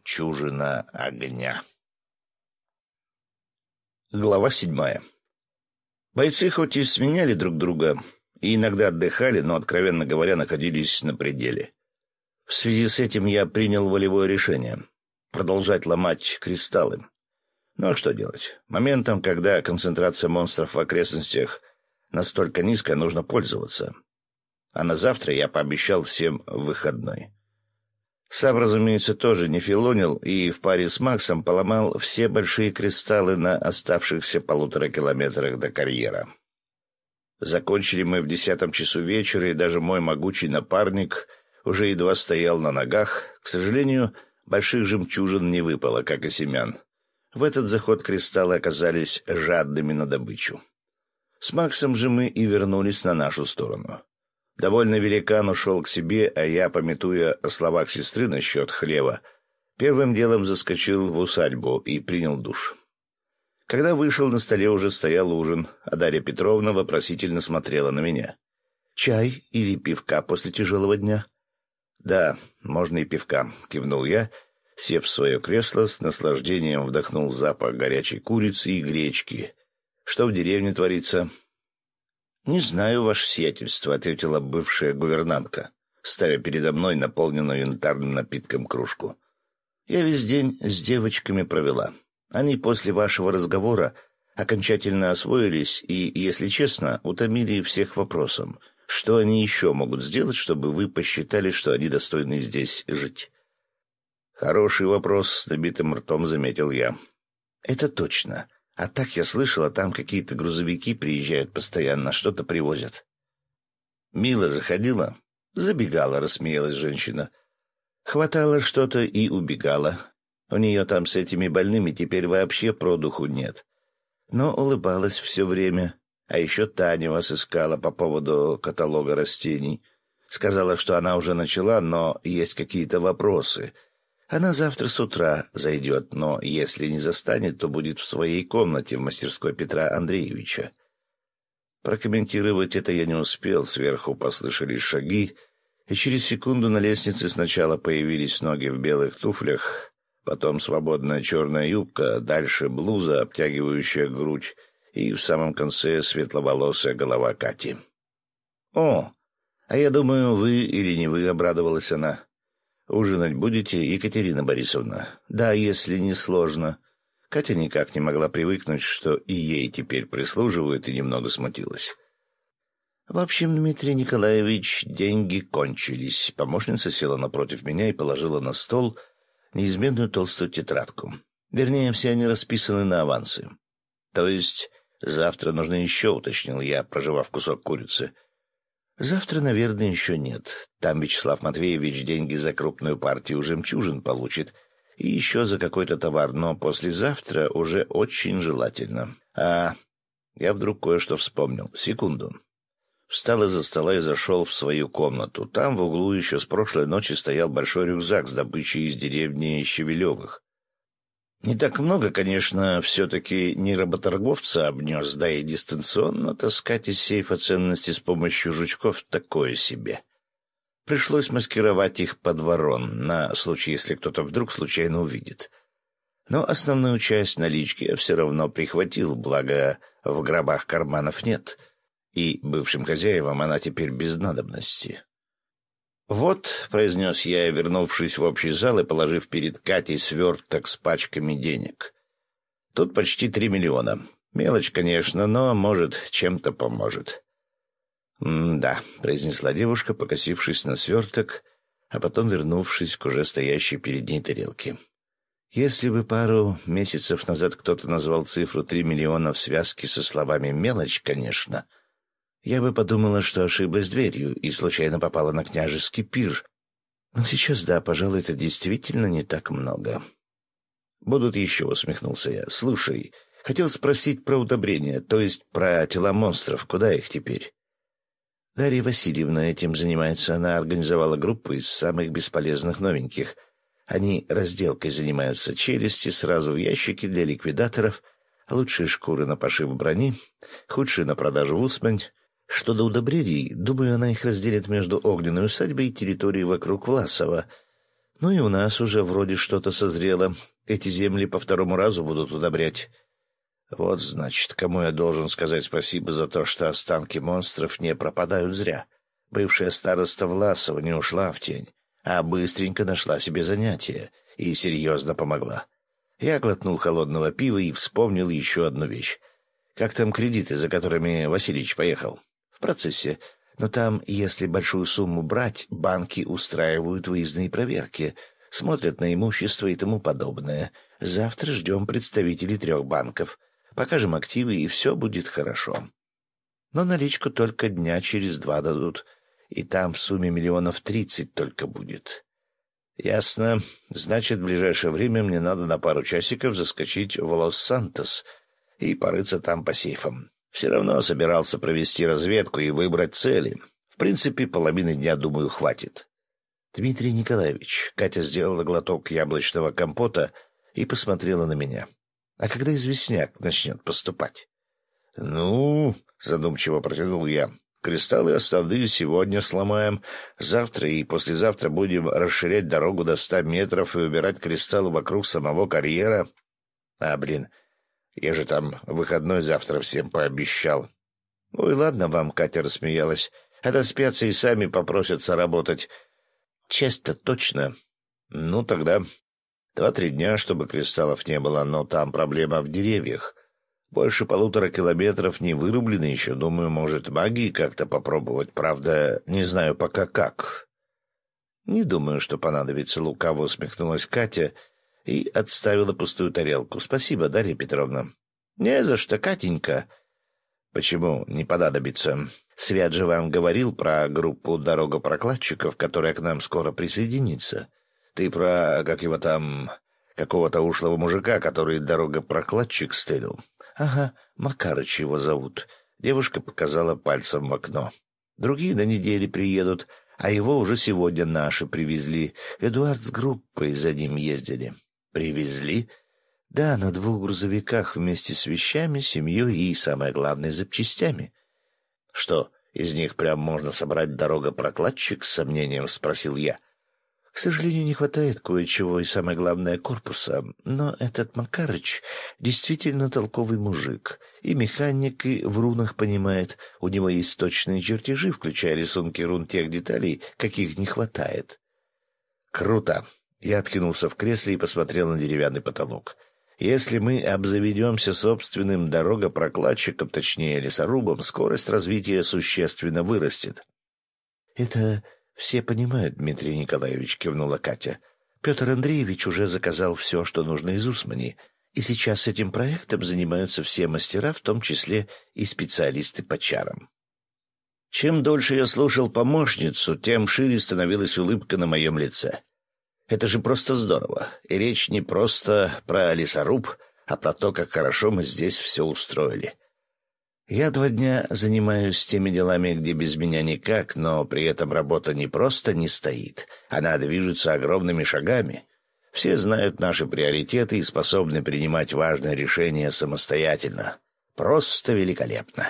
[SPEAKER 1] жемчужина огня. Глава седьмая. Бойцы хоть и сменяли друг друга и иногда отдыхали, но, откровенно говоря, находились на пределе. В связи с этим я принял волевое решение — продолжать ломать кристаллы. Ну а что делать? Моментом, когда концентрация монстров в окрестностях настолько низкая, нужно пользоваться. А на завтра я пообещал всем выходной. Сам, разумеется, тоже не филонил и в паре с Максом поломал все большие кристаллы на оставшихся полутора километрах до карьера. Закончили мы в десятом часу вечера, и даже мой могучий напарник уже едва стоял на ногах. К сожалению, больших жемчужин не выпало, как и семян. В этот заход кристаллы оказались жадными на добычу. С Максом же мы и вернулись на нашу сторону. Довольно великан ушел к себе, а я, памятуя о словах сестры насчет хлева, первым делом заскочил в усадьбу и принял душ. Когда вышел, на столе уже стоял ужин, а Дарья Петровна вопросительно смотрела на меня. «Чай или пивка после тяжелого дня?» «Да, можно и пивка», — кивнул я, сев в свое кресло, с наслаждением вдохнул запах горячей курицы и гречки. «Что в деревне творится?» «Не знаю, ваше сиятельство», — ответила бывшая гувернантка, ставя передо мной наполненную янтарным напитком кружку. «Я весь день с девочками провела. Они после вашего разговора окончательно освоились и, если честно, утомили всех вопросом, что они еще могут сделать, чтобы вы посчитали, что они достойны здесь жить». «Хороший вопрос», — с набитым ртом заметил я. «Это точно. А так я слышала, там какие-то грузовики приезжают постоянно, что-то привозят». «Мила заходила?» «Забегала», — рассмеялась женщина. «Хватало что-то и убегала. У нее там с этими больными теперь вообще продуху нет. Но улыбалась все время. А еще Таня вас искала по поводу каталога растений. Сказала, что она уже начала, но есть какие-то вопросы. Она завтра с утра зайдет, но если не застанет, то будет в своей комнате в мастерской Петра Андреевича». Прокомментировать это я не успел. Сверху послышались шаги, и через секунду на лестнице сначала появились ноги в белых туфлях, потом свободная черная юбка, дальше блуза, обтягивающая грудь, и в самом конце светловолосая голова Кати. «О, а я думаю, вы или не вы», — обрадовалась она. «Ужинать будете, Екатерина Борисовна?» «Да, если не сложно». Катя никак не могла привыкнуть, что и ей теперь прислуживают, и немного смутилась. «В общем, Дмитрий Николаевич, деньги кончились». Помощница села напротив меня и положила на стол неизменную толстую тетрадку. Вернее, все они расписаны на авансы. «То есть завтра нужно еще», — уточнил я, прожевав кусок курицы. «Завтра, наверное, еще нет. Там Вячеслав Матвеевич деньги за крупную партию жемчужин получит, и еще за какой-то товар, но послезавтра уже очень желательно. А я вдруг кое-что вспомнил. Секунду». Встал из-за стола и зашел в свою комнату. Там в углу еще с прошлой ночи стоял большой рюкзак с добычей из деревни Щавелевых. Не так много, конечно, все-таки не работорговца обнес, да и дистанционно таскать из сейфа ценности с помощью жучков такое себе. Пришлось маскировать их под ворон, на случай, если кто-то вдруг случайно увидит. Но основную часть налички я все равно прихватил, благо в гробах карманов нет, и бывшим хозяевам она теперь без надобности. «Вот», — произнес я, вернувшись в общий зал и положив перед Катей сверток с пачками денег. «Тут почти три миллиона. Мелочь, конечно, но, может, чем-то поможет». «М-да», — произнесла девушка, покосившись на сверток, а потом вернувшись к уже стоящей перед ней тарелке. «Если бы пару месяцев назад кто-то назвал цифру три миллиона в связке со словами «мелочь», конечно, я бы подумала, что ошиблась дверью и случайно попала на княжеский пир. Но сейчас, да, пожалуй, это действительно не так много». «Будут еще», — усмехнулся я. «Слушай, хотел спросить про удобрения, то есть про тела монстров. Куда их теперь?» «Дарья Васильевна этим занимается. Она организовала группу из самых бесполезных новеньких. Они разделкой занимаются. Челюсти сразу в ящики для ликвидаторов, лучшие шкуры на пошив брони, худшие на продажу в Усмань. Что до удобрений, думаю, она их разделит между огненной усадьбой и территорией вокруг Власова. Ну и у нас уже вроде что-то созрело. Эти земли по второму разу будут удобрять. Вот, значит, кому я должен сказать спасибо за то, что останки монстров не пропадают зря. Бывшая староста Власова не ушла в тень, а быстренько нашла себе занятие и серьезно помогла. Я глотнул холодного пива и вспомнил еще одну вещь. Как там кредиты, за которыми Васильевич поехал? В процессе. Но там, если большую сумму брать, банки устраивают выездные проверки, смотрят на имущество и тому подобное. Завтра ждем представителей трех банков. Покажем активы, и все будет хорошо. Но наличку только дня через два дадут, и там в сумме миллионов тридцать только будет. Ясно. Значит, в ближайшее время мне надо на пару часиков заскочить в Лос-Сантос и порыться там по сейфам. Все равно собирался провести разведку и выбрать цели. В принципе, половины дня, думаю, хватит. Дмитрий Николаевич, Катя сделала глоток яблочного компота и посмотрела на меня. А когда известняк начнет поступать? — Ну, — задумчиво протянул я, — кристаллы основные сегодня сломаем. Завтра и послезавтра будем расширять дорогу до ста метров и убирать кристаллы вокруг самого карьера. А, блин, я же там выходной завтра всем пообещал. — Ой, ладно вам, — Катя рассмеялась. — Отоспятся и сами попросятся работать. Часть-то точно. Ну, тогда два-три дня, чтобы кристаллов не было, но там проблема в деревьях. Больше полутора километров не вырублены еще. Думаю, может, магии как-то попробовать. Правда, не знаю пока как. Не думаю, что понадобится, — лукаво усмехнулась Катя и отставила пустую тарелку. Спасибо, Дарья Петровна. Не за что, Катенька. Почему не понадобится? Свят же вам говорил про группу дорогопрокладчиков, которая к нам скоро присоединится. Ты про, как его там, какого-то ушлого мужика, который дорогопрокладчик стырил. Ага, Макарыч его зовут. Девушка показала пальцем в окно. Другие на неделе приедут, а его уже сегодня наши привезли. Эдуард с группой за ним ездили. Привезли? Да, на двух грузовиках вместе с вещами, семьей и, самое главное, запчастями. Что, из них прям можно собрать дорогопрокладчик, с сомнением спросил я. К сожалению, не хватает кое-чего и, самое главное, корпуса. Но этот Макарыч действительно толковый мужик. И механик, и в рунах понимает. У него есть точные чертежи, включая рисунки рун тех деталей, каких не хватает. Круто. Я откинулся в кресле и посмотрел на деревянный потолок. Если мы обзаведемся собственным дорогопрокладчиком, точнее лесорубом, скорость развития существенно вырастет. — Это все понимают, Дмитрий Николаевич, — кивнула Катя. — Петр Андреевич уже заказал все, что нужно из Усмани, и сейчас этим проектом занимаются все мастера, в том числе и специалисты по чарам. Чем дольше я слушал помощницу, тем шире становилась улыбка на моем лице. Это же просто здорово. И речь не просто про лесоруб, а про то, как хорошо мы здесь все устроили. Я два дня занимаюсь теми делами, где без меня никак, но при этом работа не просто не стоит, она движется огромными шагами. Все знают наши приоритеты и способны принимать важные решения самостоятельно. Просто великолепно.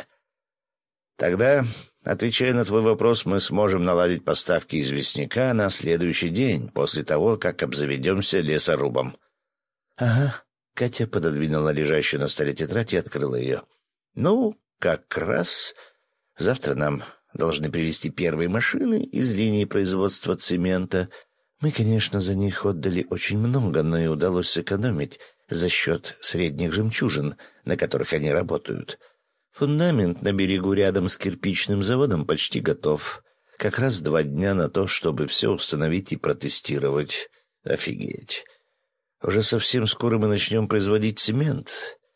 [SPEAKER 1] Тогда, отвечая на твой вопрос, мы сможем наладить поставки известняка на следующий день, после того, как обзаведемся лесорубом. — Ага. Катя пододвинула лежащую на столе тетрадь и открыла ее. — Ну, как раз. Завтра нам должны привезти первые машины из линии производства цемента. Мы, конечно, за них отдали очень много, но и удалось сэкономить за счет средних жемчужин, на которых они работают. Фундамент на берегу рядом с кирпичным заводом почти готов. Как раз два дня на то, чтобы все установить и протестировать. Офигеть. Уже совсем скоро мы начнем производить цемент.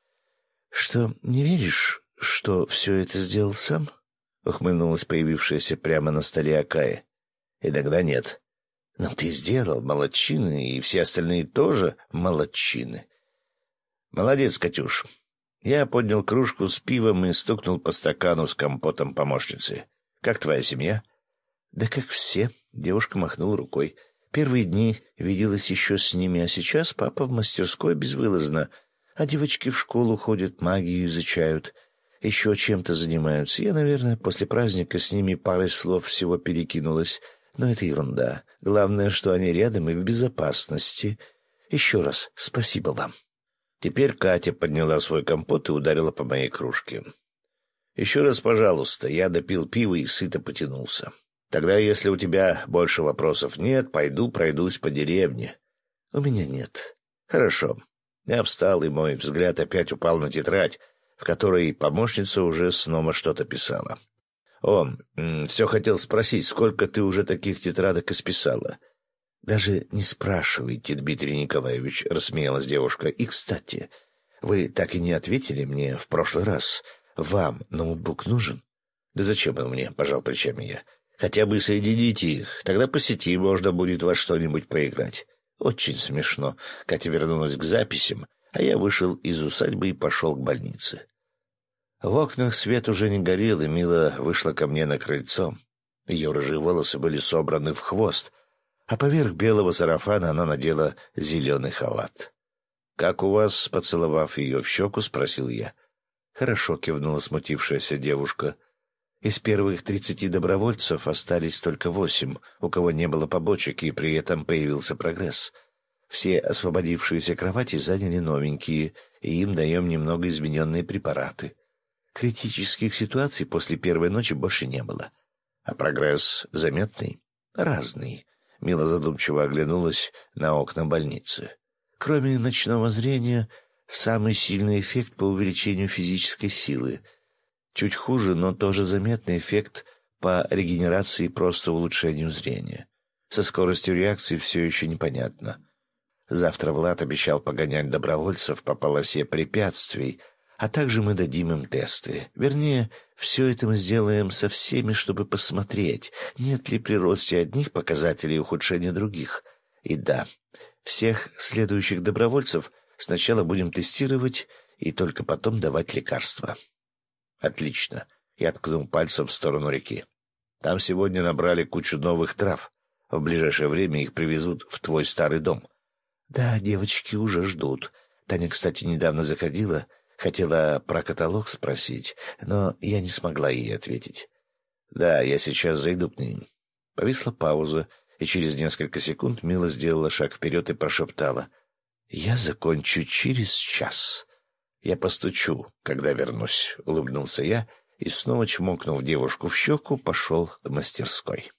[SPEAKER 1] Что, не веришь, что все это сделал сам? Ухмыльнулась появившаяся прямо на столе Акая. Иногда нет. Но ты сделал, молодчины, и все остальные тоже молодчины. Молодец, Катюш. Я поднял кружку с пивом и стукнул по стакану с компотом помощницы. «Как твоя семья?» «Да как все», — девушка махнула рукой. «Первые дни виделась еще с ними, а сейчас папа в мастерской безвылазно, а девочки в школу ходят, магию изучают, еще чем-то занимаются. Я, наверное, после праздника с ними парой слов всего перекинулась, но это ерунда. Главное, что они рядом и в безопасности. Еще раз спасибо вам». Теперь Катя подняла свой компот и ударила по моей кружке. «Еще раз, пожалуйста». Я допил пиво и сыто потянулся. «Тогда, если у тебя больше вопросов нет, пойду пройдусь по деревне». «У меня нет». «Хорошо». Я встал, и мой взгляд опять упал на тетрадь, в которой помощница уже снова что-то писала. «О, все хотел спросить, сколько ты уже таких тетрадок исписала?» «Даже не спрашивайте, Дмитрий Николаевич», — рассмеялась девушка. «И, кстати, вы так и не ответили мне в прошлый раз. Вам ноутбук нужен?» «Да зачем он мне?» — пожал плечами я. «Хотя бы соедините их, тогда по сети можно будет во что-нибудь поиграть». Очень смешно. Катя вернулась к записям, а я вышел из усадьбы и пошел к больнице. В окнах свет уже не горел, и Мила вышла ко мне на крыльцо. Ее рыжие волосы были собраны в хвост, а поверх белого сарафана она надела зеленый халат. «Как у вас?» — поцеловав ее в щеку, спросил я. «Хорошо», — кивнула смутившаяся девушка. «Из первых тридцати добровольцев остались только восемь, у кого не было побочек, и при этом появился прогресс. Все освободившиеся кровати заняли новенькие, и им даем немного измененные препараты. Критических ситуаций после первой ночи больше не было. А прогресс заметный? Разный». Мила задумчиво оглянулась на окна больницы. «Кроме ночного зрения, самый сильный эффект по увеличению физической силы. Чуть хуже, но тоже заметный эффект по регенерации и просто улучшению зрения. Со скоростью реакции все еще непонятно. Завтра Влад обещал погонять добровольцев по полосе препятствий, а также мы дадим им тесты. Вернее, все это мы сделаем со всеми, чтобы посмотреть, нет ли при росте одних показателей ухудшения других. И да, всех следующих добровольцев сначала будем тестировать и только потом давать лекарства». «Отлично». Я ткнул пальцем в сторону реки. «Там сегодня набрали кучу новых трав. В ближайшее время их привезут в твой старый дом». «Да, девочки уже ждут. Таня, кстати, недавно заходила, хотела про каталог спросить, но я не смогла ей ответить». «Да, я сейчас зайду к ним». Повисла пауза, и через несколько секунд Мила сделала шаг вперед и прошептала: «Я закончу через час». «Я постучу, когда вернусь», — улыбнулся я и, снова чмокнув девушку в щеку, пошел к мастерской.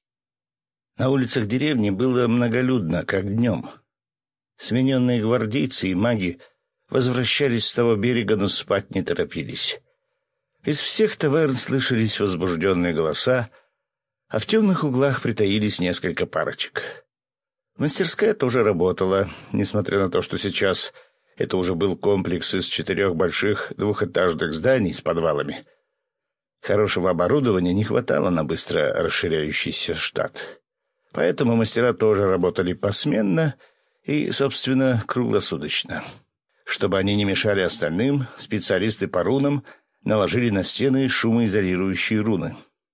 [SPEAKER 1] На улицах деревни было многолюдно, как днем. Смененные гвардейцы и маги возвращались с того берега, но спать не торопились. Из всех таверн слышались возбужденные голоса, а в темных углах притаились несколько парочек. Мастерская тоже работала, несмотря на то, что сейчас это уже был комплекс из четырех больших двухэтажных зданий с подвалами. Хорошего оборудования не хватало на быстро расширяющийся штат. Поэтому мастера тоже работали посменно и, собственно, круглосуточно. Чтобы они не мешали остальным, специалисты по рунам наложили на стены шумоизолирующие руны.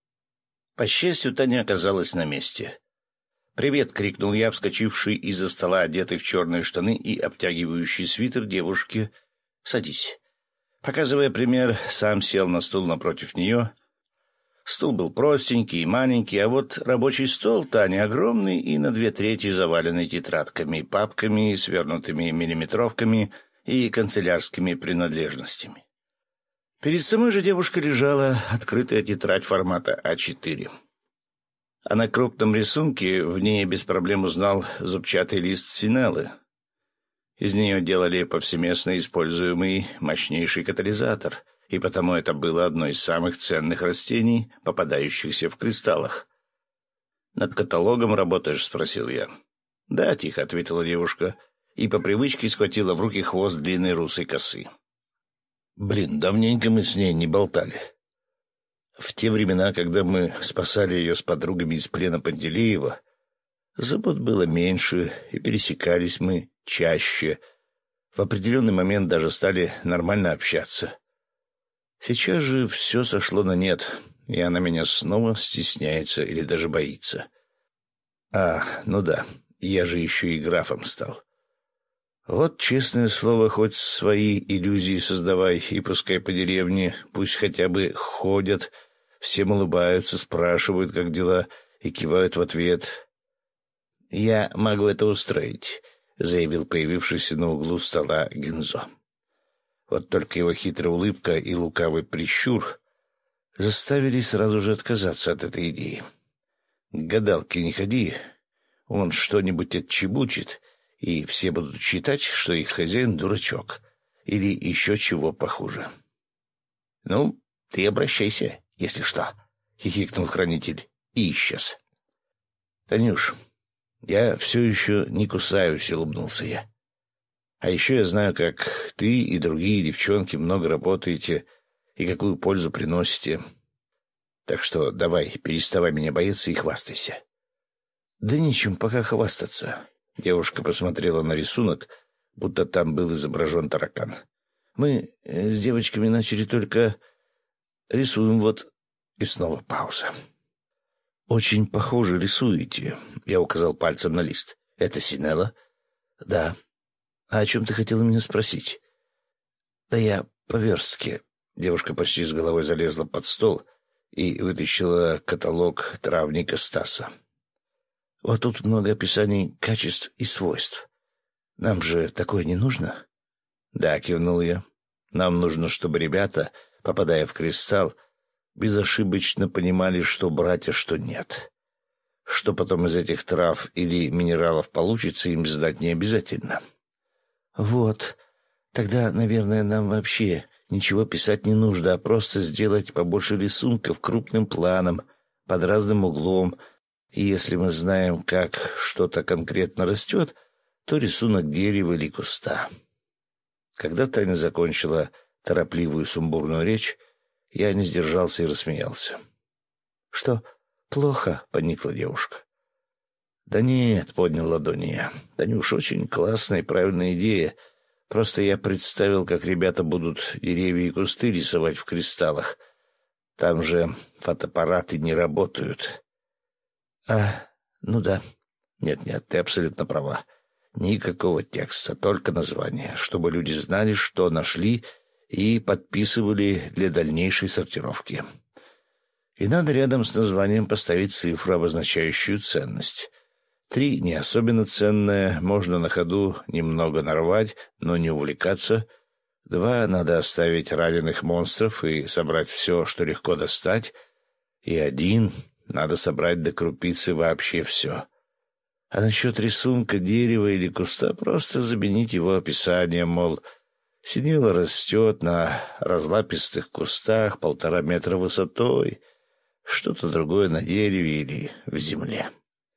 [SPEAKER 1] По счастью, Таня оказалась на месте. «Привет!» — крикнул я, вскочивший из-за стола, одетый в черные штаны и обтягивающий свитер девушке. «Садись». Показывая пример, сам сел на стул напротив нее. Стул был простенький и маленький, а вот рабочий стол Тани огромный и на две трети заваленный тетрадками, папками, свернутыми миллиметровками и канцелярскими принадлежностями. Перед самой же девушкой лежала открытая тетрадь формата а четыре. А на крупном рисунке в ней без проблем узнал зубчатый лист синеллы. Из нее делали повсеместно используемый мощнейший катализатор, и потому это было одно из самых ценных растений, попадающихся в кристаллах. «Над каталогом работаешь?» — спросил я. «Да», — тихо ответила девушка, и по привычке схватила в руки хвост длинной русой косы. «Блин, давненько мы с ней не болтали». В те времена, когда мы спасали ее с подругами из плена Пантелеева, забот было меньше, и пересекались мы чаще. В определенный момент даже стали нормально общаться. Сейчас же все сошло на нет, и она меня снова стесняется или даже боится. А, ну да, я же еще и графом стал. Вот, честное слово, хоть свои иллюзии создавай, и пускай по деревне, пусть хотя бы ходят, всем улыбаются, спрашивают, как дела, и кивают в ответ. «Я могу это устроить», — заявил появившийся на углу стола Гензо. Вот только его хитрая улыбка и лукавый прищур заставили сразу же отказаться от этой идеи. К гадалке не ходи, он что-нибудь отчебучит, и все будут считать, что их хозяин дурачок или еще чего похуже. — Ну, ты обращайся, если что, — хихикнул хранитель и исчез. — Танюш, я все еще не кусаюсь, — улыбнулся я. — А еще я знаю, как ты и другие девчонки много работаете и какую пользу приносите. Так что давай, переставай меня бояться и хвастайся. — Да нечем пока хвастаться. Девушка посмотрела на рисунок, будто там был изображен таракан. Мы с девочками начали только... рисуем вот... И снова пауза. — Очень похоже рисуете, — я указал пальцем на лист. — Это Синелла? — Да. — А о чем ты хотела меня спросить? — Да я по верстке. Девушка почти с головой залезла под стол и вытащила каталог травника Стаса. Вот тут много описаний качеств и свойств. Нам же такое не нужно? — Да, — кивнул я. — Нам нужно, чтобы ребята, попадая в кристалл, безошибочно понимали, что брать, а что нет. Что потом из этих трав или минералов получится, им знать не обязательно. — Вот. Тогда, наверное, нам вообще ничего писать не нужно, а просто сделать побольше рисунков крупным планом, под разным углом. И если мы знаем, как что-то конкретно растет, то рисунок дерева или куста. Когда Таня закончила торопливую сумбурную речь, я не сдержался и рассмеялся. — Что, плохо? — поникла девушка. — Да нет, — поднял ладони я. — Танюш, очень классная и правильная идея. Просто я представил, как ребята будут деревья и кусты рисовать в кристаллах. Там же фотоаппараты не работают. — А, ну да. Нет-нет, ты абсолютно права. Никакого текста, только название, чтобы люди знали, что нашли, и подписывали для дальнейшей сортировки. И надо рядом с названием поставить цифру, обозначающую ценность. Три не особенно ценное, можно на ходу немного нарвать, но не увлекаться. Два надо оставить раненых монстров и собрать все, что легко достать. И один надо собрать до крупицы вообще все. А насчет рисунка дерева или куста просто заменить его описанием, мол, синела растет на разлапистых кустах полтора метра высотой, что-то другое на дереве или в земле.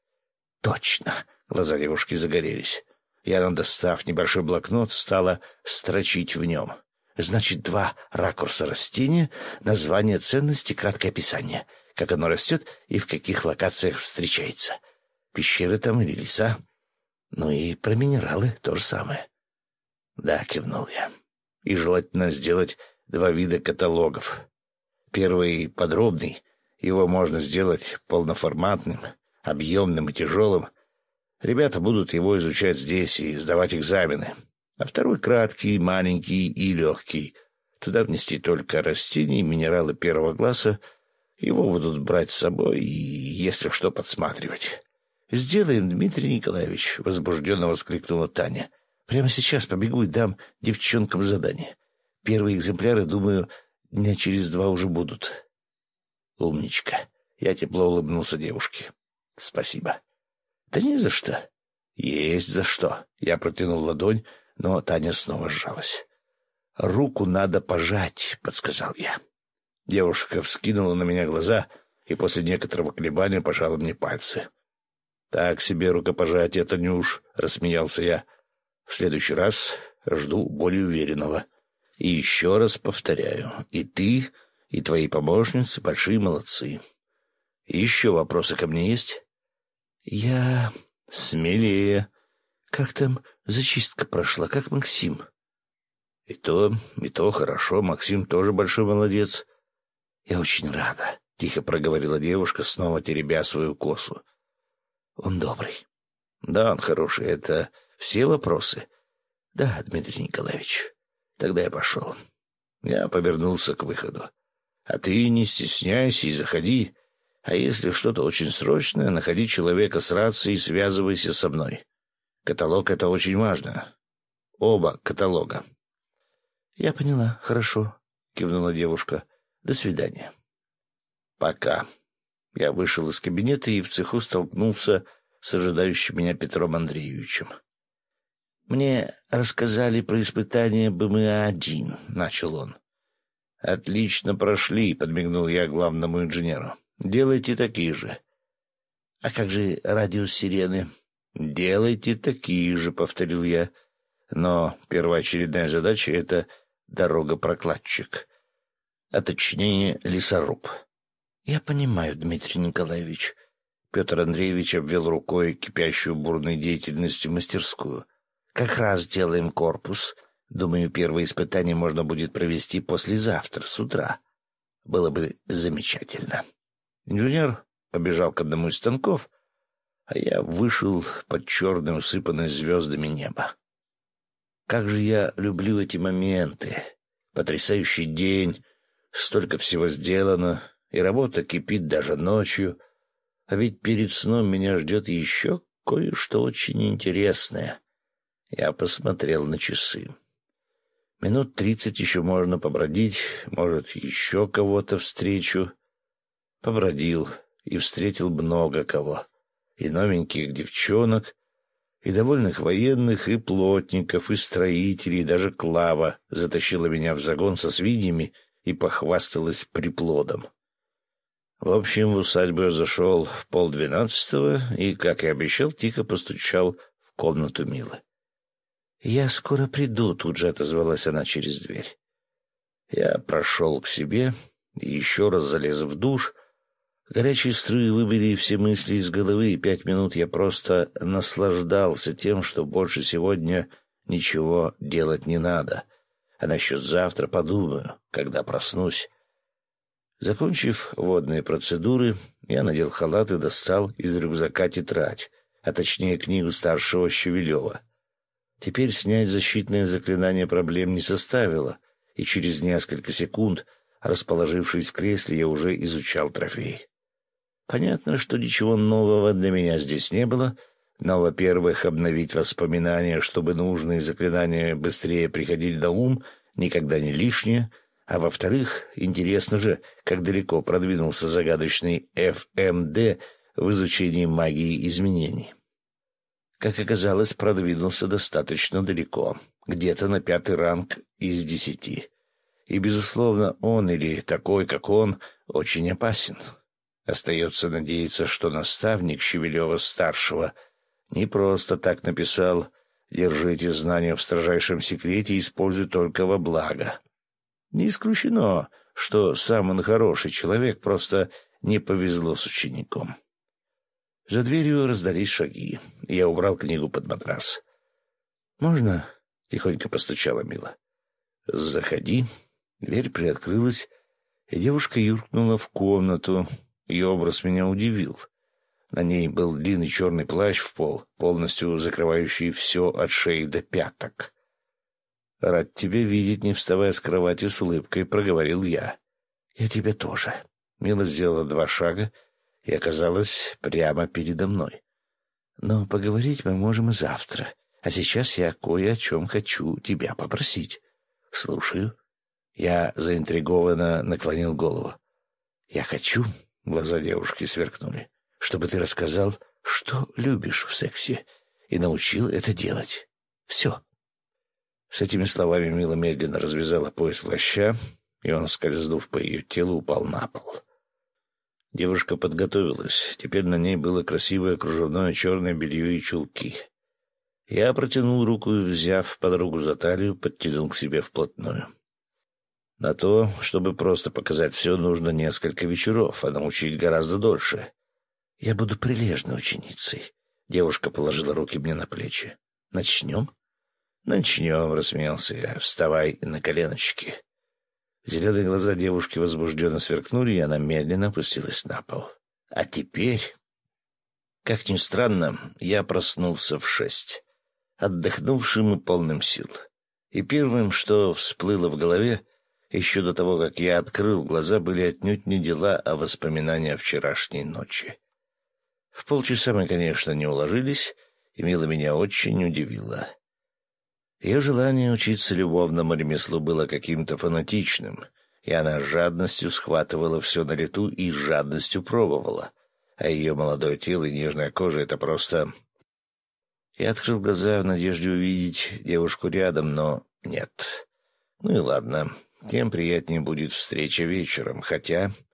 [SPEAKER 1] Точно! Глаза девушки загорелись. Яна, достав небольшой блокнот, стала строчить в нем. Значит, два ракурса растения, название ценности, краткое описание, как оно растет и в каких локациях встречается. Пещеры там или леса. Ну и про минералы то же самое. Да, кивнул я. И желательно сделать два вида каталогов. Первый подробный, его можно сделать полноформатным, объемным и тяжелым. Ребята будут его изучать здесь и сдавать экзамены. А второй краткий, маленький и легкий. Туда внести только растения и минералы первого класса. Его будут брать с собой и, если что, подсматривать. «Сделаем, Дмитрий Николаевич!» — возбужденно воскликнула Таня. «Прямо сейчас побегу и дам девчонкам задание. Первые экземпляры, думаю, дня через два уже будут». «Умничка!» — я тепло улыбнулся девушке. «Спасибо». «Да не за что». «Есть за что». Я протянул ладонь, но Таня снова сжалась. «Руку надо пожать», — подсказал я. Девушка вскинула на меня глаза и после некоторого колебания пожала мне пальцы. «Так себе рукопожатие, Танюш», — рассмеялся я. «В следующий раз жду более уверенного. И еще раз повторяю, и ты, и твои помощницы большие молодцы. И еще вопросы ко мне есть?» «Я... смелее. Как там зачистка прошла, как Максим?» «И то, и то хорошо, Максим тоже большой молодец». «Я очень рада», — тихо проговорила девушка, снова теребя свою косу. «Он добрый». «Да, он хороший. Это все вопросы?» «Да, Дмитрий Николаевич. Тогда я пошел». Я повернулся к выходу. «А ты не стесняйся и заходи. А если что-то очень срочное, находи человека с рацией и связывайся со мной. Каталог — это очень важно. Оба каталога». «Я поняла, хорошо», — кивнула девушка. «До свидания». «Пока». Я вышел из кабинета и в цеху столкнулся с ожидающим меня Петром Андреевичем. «Мне рассказали про испытание бэ эм а один», — начал он. «Отлично прошли», — подмигнул я главному инженеру. «Делайте такие же». «А как же радиус сирены?» «Делайте такие же», — повторил я. «Но первоочередная задача — это дорогопрокладчик, а точнее лесоруб». «Я понимаю, Дмитрий Николаевич». Петр Андреевич обвел рукой кипящую бурной деятельностью мастерскую. «Как раз делаем корпус. Думаю, первое испытание можно будет провести послезавтра с утра. Было бы замечательно». Инженер побежал к одному из станков, а я вышел под черное, усыпанное звездами небо. Как же я люблю эти моменты. Потрясающий день, столько всего сделано, и работа кипит даже ночью. А ведь перед сном меня ждет еще кое-что очень интересное. Я посмотрел на часы. Минут тридцать еще можно побродить, может, еще кого-то встречу. Побродил и встретил много кого. И новеньких девчонок, и довольных военных, и плотников, и строителей, и даже Клава затащила меня в загон со свиньями и похвасталась приплодом. В общем, в усадьбу я зашел в полдвенадцатого и, как и обещал, тихо постучал в комнату Милы. «Я скоро приду», — тут же отозвалась она через дверь. Я прошел к себе и еще раз залез в душ. Горячие струи выбили все мысли из головы, и пять минут я просто наслаждался тем, что больше сегодня ничего делать не надо. А насчет завтра подумаю, когда проснусь. Закончив водные процедуры, я надел халат и достал из рюкзака тетрадь, а точнее книгу старшего Щавелева. Теперь снять защитное заклинание проблем не составило, и через несколько секунд, расположившись в кресле, я уже изучал трофей. Понятно, что ничего нового для меня здесь не было, но, во-первых, обновить воспоминания, чтобы нужные заклинания быстрее приходили на ум, никогда не лишнее, а во-вторых, интересно же, как далеко продвинулся загадочный эф эм дэ в изучении магии изменений. Как оказалось, продвинулся достаточно далеко, где-то на пятый ранг из десяти. И, безусловно, он или такой, как он, очень опасен. Остается надеяться, что наставник Щавелева-старшего не просто так написал «Держите знания в строжайшем секрете и используй только во благо». Не исключено, что сам он хороший человек, просто не повезло с учеником. За дверью раздались шаги. Я убрал книгу под матрас. «Можно?» — тихонько постучала Мила. «Заходи». Дверь приоткрылась, и девушка юркнула в комнату. Ее образ меня удивил. На ней был длинный черный плащ в пол, полностью закрывающий все от шеи до пяток. «Рад тебя видеть», — не вставая с кровати, с улыбкой проговорил я. «Я тебя тоже». Мила сделала два шага и оказалась прямо передо мной. «Но поговорить мы можем и завтра. А сейчас я кое о чем хочу тебя попросить». «Слушаю». Я заинтригованно наклонил голову. «Я хочу», — глаза девушки сверкнули, — «чтобы ты рассказал, что любишь в сексе, и научил это делать. Все». С этими словами Мила медленно развязала пояс плаща, и он, скользнув по ее телу, упал на пол. Девушка подготовилась. Теперь на ней было красивое кружевное черное белье и чулки. Я протянул руку и, взяв подругу за талию, подтянул к себе вплотную. На то, чтобы просто показать все, нужно несколько вечеров, а научить гораздо дольше. Я буду прилежной ученицей. Девушка положила руки мне на плечи. «Начнем?» «Начнем», — рассмеялся я. «Вставай на коленочки». Зеленые глаза девушки возбужденно сверкнули, и она медленно опустилась на пол. «А теперь...» Как ни странно, я проснулся в шесть, отдохнувшим и полным сил. И первым, что всплыло в голове, еще до того, как я открыл глаза, были отнюдь не дела, а воспоминания о вчерашней ночи. В полчаса мы, конечно, не уложились, и Мила меня очень удивила. Ее желание учиться любовному ремеслу было каким-то фанатичным, и она с жадностью схватывала все на лету и с жадностью пробовала. А ее молодое тело и нежная кожа — это просто... Я открыл глаза в надежде увидеть девушку рядом, но нет. Ну и ладно, тем приятнее будет встреча вечером, хотя